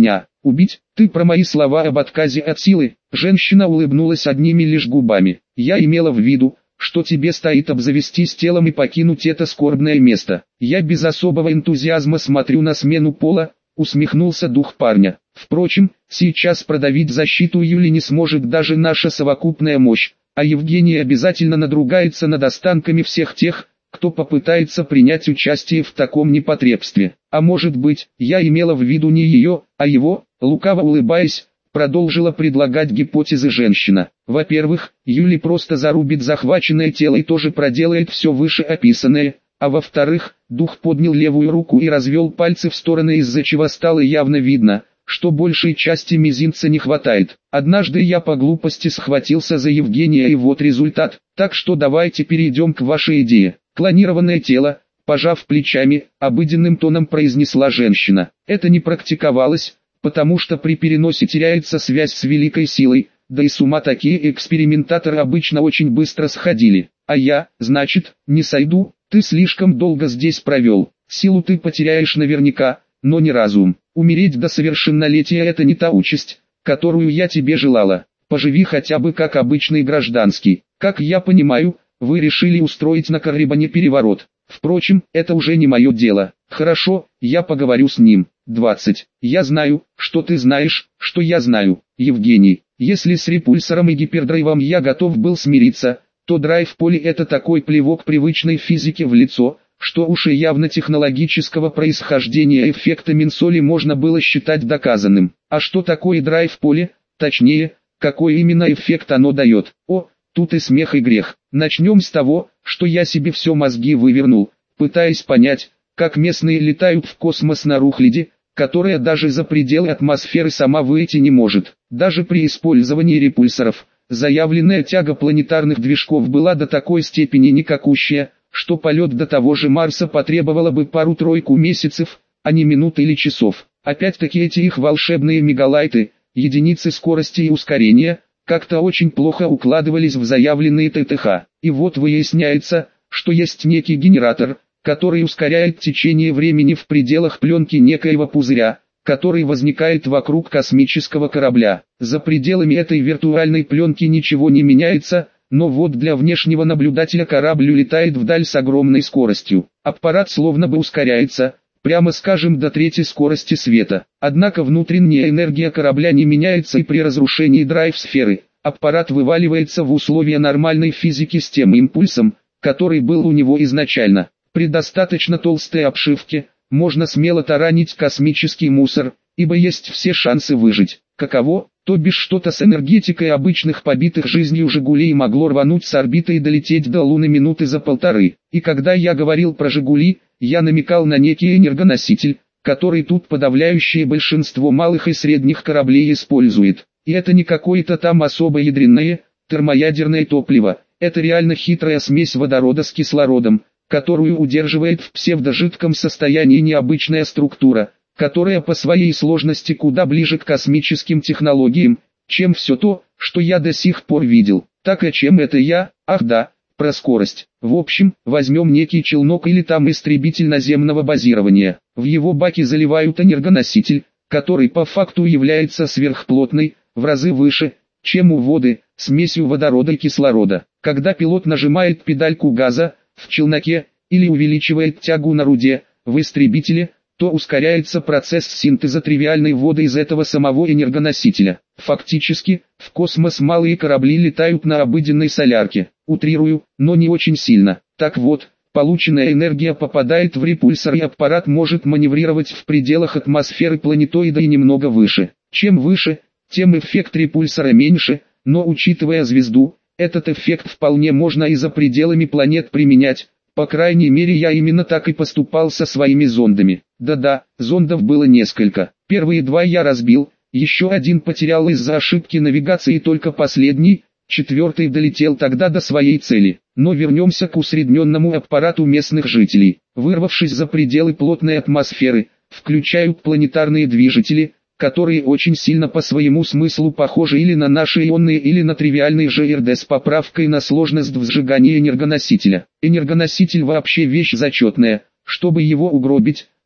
Убить? Ты про мои слова об отказе от силы? Женщина улыбнулась одними лишь губами. Я имела в виду, что тебе стоит обзавестись телом и покинуть это скорбное место. Я без особого энтузиазма смотрю на смену пола, усмехнулся дух парня. Впрочем, сейчас продавить защиту Юли не сможет даже наша совокупная мощь, а Евгений обязательно надругается над останками всех тех, кто попытается принять участие в таком непотребстве. А может быть, я имела в виду не ее, а его, лукаво улыбаясь, продолжила предлагать гипотезы женщина. Во-первых, Юли просто зарубит захваченное тело и тоже проделает все вышеописанное, а во-вторых, дух поднял левую руку и развел пальцы в стороны, из-за чего стало явно видно, что большей части мизинца не хватает. Однажды я по глупости схватился за Евгения, и вот результат. Так что давайте перейдем к вашей идее. Клонированное тело, пожав плечами, обыденным тоном произнесла женщина. Это не практиковалось, потому что при переносе теряется связь с великой силой, да и с ума такие экспериментаторы обычно очень быстро сходили. А я, значит, не сойду? Ты слишком долго здесь провел. Силу ты потеряешь наверняка, но не разум. Умереть до совершеннолетия — это не та участь, которую я тебе желала. Поживи хотя бы как обычный гражданский. Как я понимаю, вы решили устроить на Каррибане переворот. Впрочем, это уже не мое дело. Хорошо, я поговорю с ним. 20. Я знаю, что ты знаешь, что я знаю. Евгений, если с репульсором и гипердрайвом я готов был смириться, то драйв-поле — это такой плевок привычной физики в лицо, что уж и явно технологического происхождения эффекта Минсоли можно было считать доказанным. А что такое драйв-поле, точнее, какой именно эффект оно дает? О, тут и смех, и грех. Начнем с того, что я себе все мозги вывернул, пытаясь понять, как местные летают в космос на рухляде, которая даже за пределы атмосферы сама выйти не может. Даже при использовании репульсоров, заявленная тяга планетарных движков была до такой степени никакущая, что полет до того же Марса потребовало бы пару-тройку месяцев, а не минут или часов. Опять-таки эти их волшебные мегалайты, единицы скорости и ускорения, как-то очень плохо укладывались в заявленные ТТХ. И вот выясняется, что есть некий генератор, который ускоряет течение времени в пределах пленки некоего пузыря, который возникает вокруг космического корабля. За пределами этой виртуальной пленки ничего не меняется, но вот для внешнего наблюдателя корабль улетает вдаль с огромной скоростью. Аппарат словно бы ускоряется, прямо скажем, до третьей скорости света. Однако внутренняя энергия корабля не меняется, и при разрушении драйв-сферы аппарат вываливается в условия нормальной физики с тем импульсом, который был у него изначально. При достаточно толстой обшивке можно смело таранить космический мусор, ибо есть все шансы выжить. Каково? То бишь что-то с энергетикой обычных побитых жизнью «Жигулей» могло рвануть с орбиты и долететь до Луны минуты за полторы. И когда я говорил про «Жигули», я намекал на некий энергоноситель, который тут подавляющее большинство малых и средних кораблей использует. И это не какое-то там особо ядреное, термоядерное топливо, это реально хитрая смесь водорода с кислородом, которую удерживает в псевдожидком состоянии необычная структура, которая по своей сложности куда ближе к космическим технологиям, чем все то, что я до сих пор видел. Так, и чем это я? Ах да, про скорость. В общем, возьмем некий челнок или там истребитель наземного базирования. В его баки заливают энергоноситель, который по факту является сверхплотной, в разы выше, чем у воды, смесью водорода и кислорода. Когда пилот нажимает педальку газа в челноке или увеличивает тягу на руде в истребителе, то ускоряется процесс синтеза тривиальной воды из этого самого энергоносителя. Фактически, в космос малые корабли летают на обыденной солярке. Утрирую, но не очень сильно. Так вот, полученная энергия попадает в репульсор, и аппарат может маневрировать в пределах атмосферы планетоида и немного выше. Чем выше, тем эффект репульсора меньше, но учитывая звезду, этот эффект вполне можно и за пределами планет применять. По крайней мере, я именно так и поступал со своими зондами. Да-да, зондов было несколько. Первые два я разбил, еще один потерял из-за ошибки навигации, и только последний, четвертый, долетел тогда до своей цели. Но вернемся к усредненному аппарату местных жителей. Вырвавшись за пределы плотной атмосферы, включают планетарные движители, которые очень сильно по своему смыслу похожи или на наши ионные, или на тривиальные ЖРД с поправкой на сложность в сжигании энергоносителя. Энергоноситель вообще вещь зачетная. Чтобы его угробить,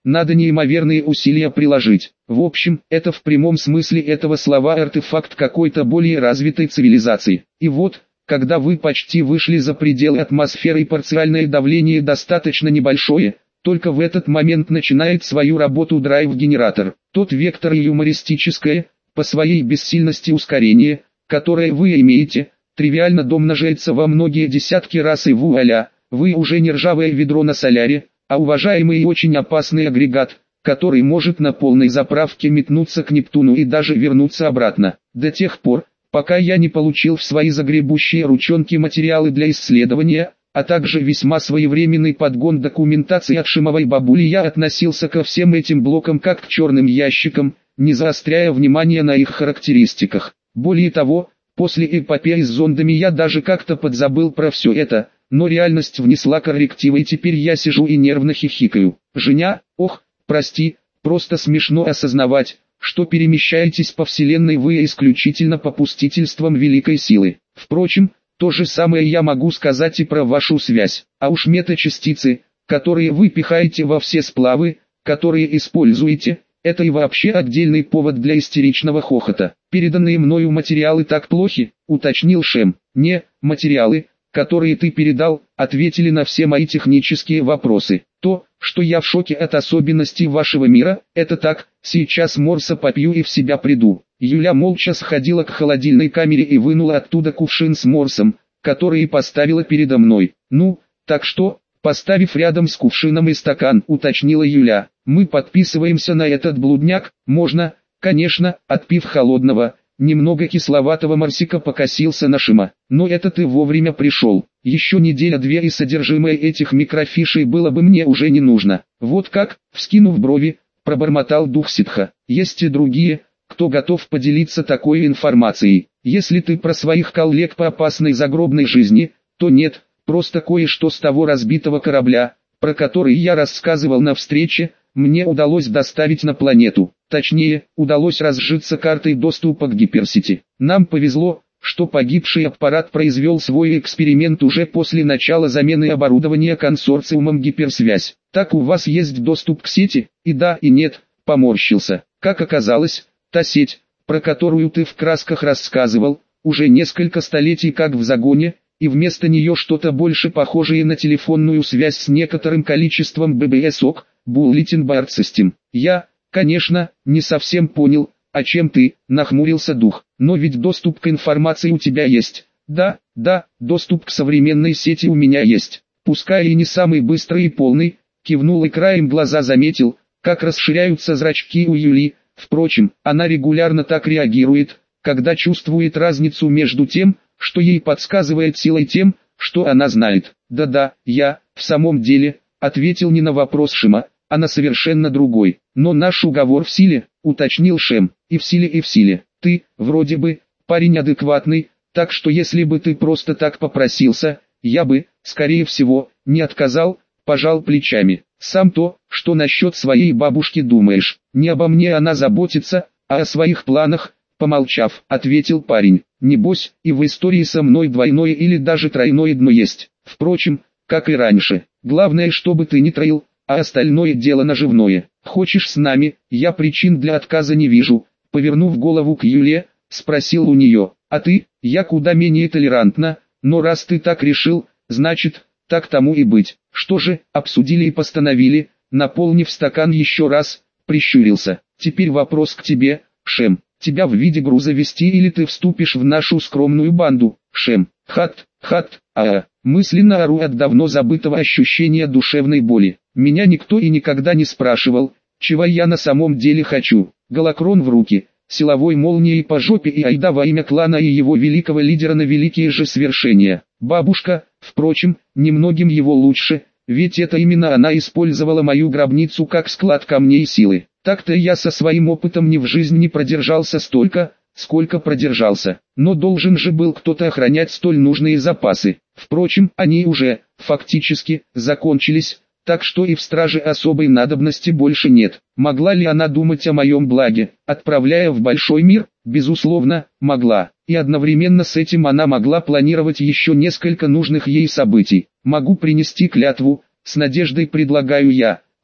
надо неимоверные усилия приложить. В общем, это в прямом смысле этого слова артефакт какой-то более развитой цивилизации. И вот, когда вы почти вышли за пределы атмосферы и парциальное давление достаточно небольшое, только в этот момент начинает свою работу драйв-генератор. Тот вектор и юмористическое, по своей бессильности ускорение, которое вы имеете, тривиально домножается во многие десятки раз и вуаля, вы уже не ржавое ведро на соляре, а уважаемый и очень опасный агрегат, который может на полной заправке метнуться к Нептуну и даже вернуться обратно. До тех пор, пока я не получил в свои загребущие ручонки материалы для исследования, а также весьма своевременный подгон документации от Шимовой бабули, я относился ко всем этим блокам как к черным ящикам, не заостряя внимание на их характеристиках. Более того, после эпопеи с зондами я даже как-то подзабыл про все это, но реальность внесла коррективы и теперь я сижу и нервно хихикаю. Женя, ох, прости, просто смешно осознавать, что перемещаетесь по вселенной вы исключительно попустительством великой силы. Впрочем, то же самое я могу сказать и про вашу связь. А уж метачастицы, которые вы пихаете во все сплавы, которые используете, это и вообще отдельный повод для истеричного хохота. Переданные мною материалы так плохи, уточнил Шем. Не, материалы, которые ты передал, ответили на все мои технические вопросы. То, что я в шоке от особенностей вашего мира, это так, сейчас морса попью и в себя приду. Юля молча сходила к холодильной камере и вынула оттуда кувшин с морсом, который и поставила передо мной. Ну, так что, поставив рядом с кувшином и стакан, уточнила Юля, мы подписываемся на этот блудняк, можно, конечно, отпив холодного. Немного кисловатого морсика покосился на Шима. Но это ты вовремя пришел. Еще неделя-две и содержимое этих микрофишей было бы мне уже не нужно. Вот как, вскинув брови, пробормотал дух ситха. Есть и другие, кто готов поделиться такой информацией. Если ты про своих коллег по опасной загробной жизни, то нет, просто кое-что с того разбитого корабля, про который я рассказывал на встрече, мне удалось доставить на планету. Точнее, удалось разжиться картой доступа к Гиперсити. Нам повезло, что погибший аппарат произвел свой эксперимент уже после начала замены оборудования консорциумом Гиперсвязь. Так у вас есть доступ к сети? И да, и нет, поморщился. Как оказалось, та сеть, про которую ты в красках рассказывал, уже несколько столетий как в загоне, и вместо нее что-то больше похожее на телефонную связь с некоторым количеством ББС-ок, Bulletin Board System. Я, конечно, не совсем понял, о чем ты, нахмурился дух, но ведь доступ к информации у тебя есть. Да, доступ к современной сети у меня есть. Пускай и не самый быстрый и полный, кивнул и краем глаза заметил, как расширяются зрачки у Юли. Впрочем, она регулярно так реагирует, когда чувствует разницу между тем, что ей подсказывает сила, и тем, что она знает. Да-да, я, в самом деле, ответил не на вопрос Шима, а на совершенно другой. Но наш уговор в силе, уточнил Шем, и в силе, и в силе. Ты, вроде бы, парень адекватный, так что если бы ты просто так попросился, я бы, скорее всего, не отказал, пожал плечами. Сам то, что насчет своей бабушки думаешь, не обо мне она заботится, а о своих планах, помолчав, ответил парень. Небось, и в истории со мной двойное или даже тройное дно есть. Впрочем, как и раньше, главное, чтобы ты не троил, а остальное дело наживное. Хочешь с нами? Я причин для отказа не вижу. Повернув голову к Юле, спросил у нее. А ты? Я куда менее толерантна, но раз ты так решил, значит, так тому и быть. Что же, обсудили и постановили, наполнив стакан еще раз, прищурился. Теперь вопрос к тебе, Шем. Тебя в виде груза вести или ты вступишь в нашу скромную банду, Шем? Мысленно ору от давно забытого ощущения душевной боли. Меня никто и никогда не спрашивал, чего я на самом деле хочу. Голокрон в руки, силовой молнией по жопе и айда во имя клана и его великого лидера на великие же свершения. Бабушка, впрочем, немногим его лучше, ведь это именно она использовала мою гробницу как склад камней силы. Так-то я со своим опытом ни в жизнь не продержался столько, сколько продержался, но должен же был кто-то охранять столь нужные запасы. Впрочем, они уже, фактически, закончились, так что и в страже особой надобности больше нет. Могла ли она думать о моем благе, отправляя в большой мир? Безусловно, могла. И одновременно с этим она могла планировать еще несколько нужных ей событий. Могу принести клятву, с надеждой предлагаю я,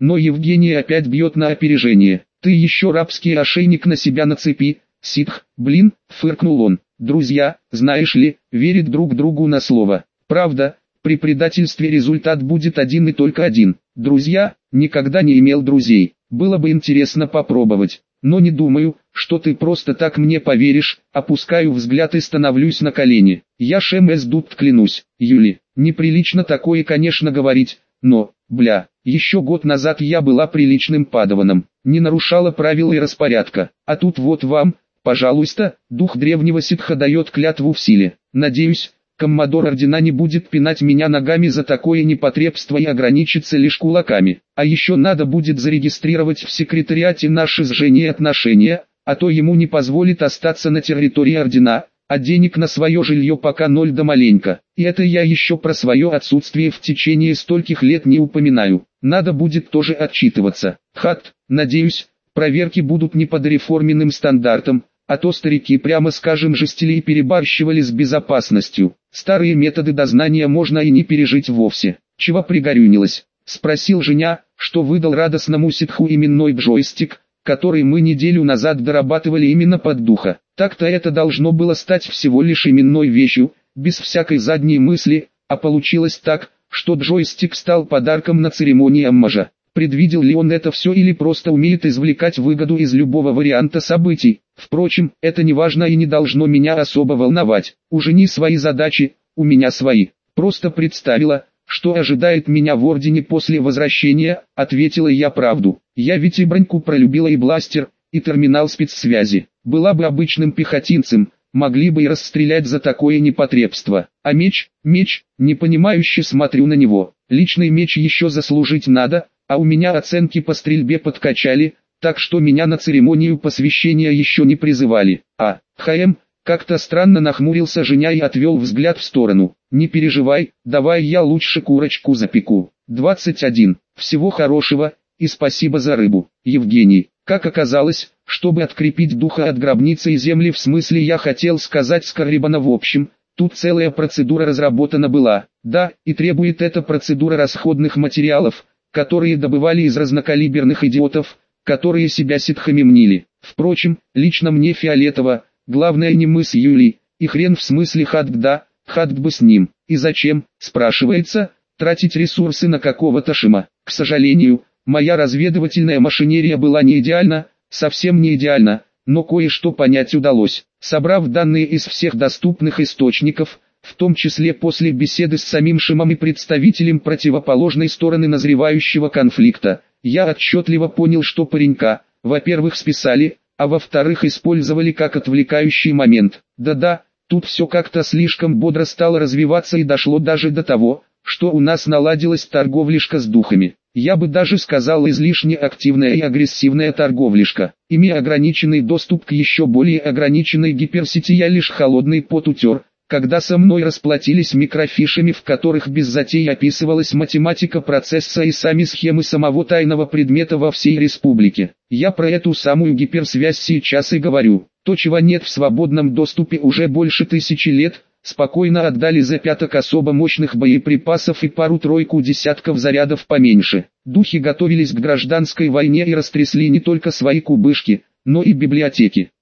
но Евгений опять бьет на опережение. «Ты еще рабский ошейник на себя нацепи, ситх, блин», фыркнул он. «Друзья, знаешь ли, верят друг другу на слово. Правда, при предательстве результат будет один и только один. Друзья, никогда не имел друзей. Было бы интересно попробовать. Но не думаю, что ты просто так мне поверишь». Опускаю взгляд и становлюсь на колени. «Я ШМС Дудт, клянусь, Юли, неприлично такое, конечно, говорить, но, бля, еще год назад я была приличным падаваном, не нарушала правил и распорядка, а тут вот вам, пожалуйста, дух древнего ситха дает клятву в силе. Надеюсь, коммодор ордена не будет пинать меня ногами за такое непотребство и ограничится лишь кулаками. А еще надо будет зарегистрировать в секретариате наши с Женей отношения, а то ему не позволит остаться на территории ордена, а денег на свое жилье пока ноль да маленько. И это я еще про свое отсутствие в течение стольких лет не упоминаю. Надо будет тоже отчитываться. Надеюсь, проверки будут не по дореформенным стандартам, а то старики, прямо скажем, жестили и перебарщивали с безопасностью. Старые методы дознания можно и не пережить вовсе. «Чего пригорюнилась?» — спросил Женя, что выдал радостному ситху именной джойстик, который мы неделю назад дорабатывали именно под духа. Так-то это должно было стать всего лишь именной вещью, без всякой задней мысли, а получилось так, что джойстик стал подарком на церемонии аммажа. Предвидел ли он это все или просто умеет извлекать выгоду из любого варианта событий? Впрочем, это не важно и не должно меня особо волновать. У Жени свои задачи, у меня свои. Просто представила, что ожидает меня в ордене после возвращения, ответила я правду. Я ведь и броньку пролюбила, и бластер, и терминал спецсвязи. Была бы обычным пехотинцем, могли бы и расстрелять за такое непотребство. А меч, непонимающе смотрю на него. Личный меч еще заслужить надо, а у меня оценки по стрельбе подкачали, так что меня на церемонию посвящения еще не призывали. Как-то странно нахмурился Женя и отвел взгляд в сторону. «Не переживай, давай я лучше курочку запеку». 21. Всего хорошего, и спасибо за рыбу, Евгений. Как оказалось, чтобы открепить духа от гробницы и земли, в смысле я хотел сказать Скоррибана в общем, тут целая процедура разработана была. Да, и требует эта процедура расходных материалов, которые добывали из разнокалиберных идиотов, которые себя ситхами мнили. Впрочем, лично мне фиолетово. Главное не мы с Юлей, и хрен в смысле хатк бы с ним. И зачем, спрашивается, тратить ресурсы на какого-то Шима? К сожалению, моя разведывательная машинерия была не идеальна, совсем не идеальна, но кое-что понять удалось. Собрав данные из всех доступных источников, в том числе после беседы с самим Шимом и представителем противоположной стороны назревающего конфликта, я отчетливо понял, что паренька, во-первых, списали, а во-вторых, использовали как отвлекающий момент. Да-да, тут все как-то слишком бодро стало развиваться и дошло даже до того, что у нас наладилась торговлишка с духами. Я бы даже сказал, излишне активная и агрессивная торговлишка. Имея ограниченный доступ к еще более ограниченной гиперсети, я лишь холодный пот утер, когда со мной расплатились микрофишами, в которых без затей описывалась математика процесса и сами схемы самого тайного предмета во всей республике. Я про эту самую гиперсвязь сейчас и говорю. То, чего нет в свободном доступе уже больше 1000 лет, спокойно отдали за пяток особо мощных боеприпасов и пару-тройку десятков зарядов поменьше. Духи готовились к гражданской войне и растрясли не только свои кубышки, но и библиотеки.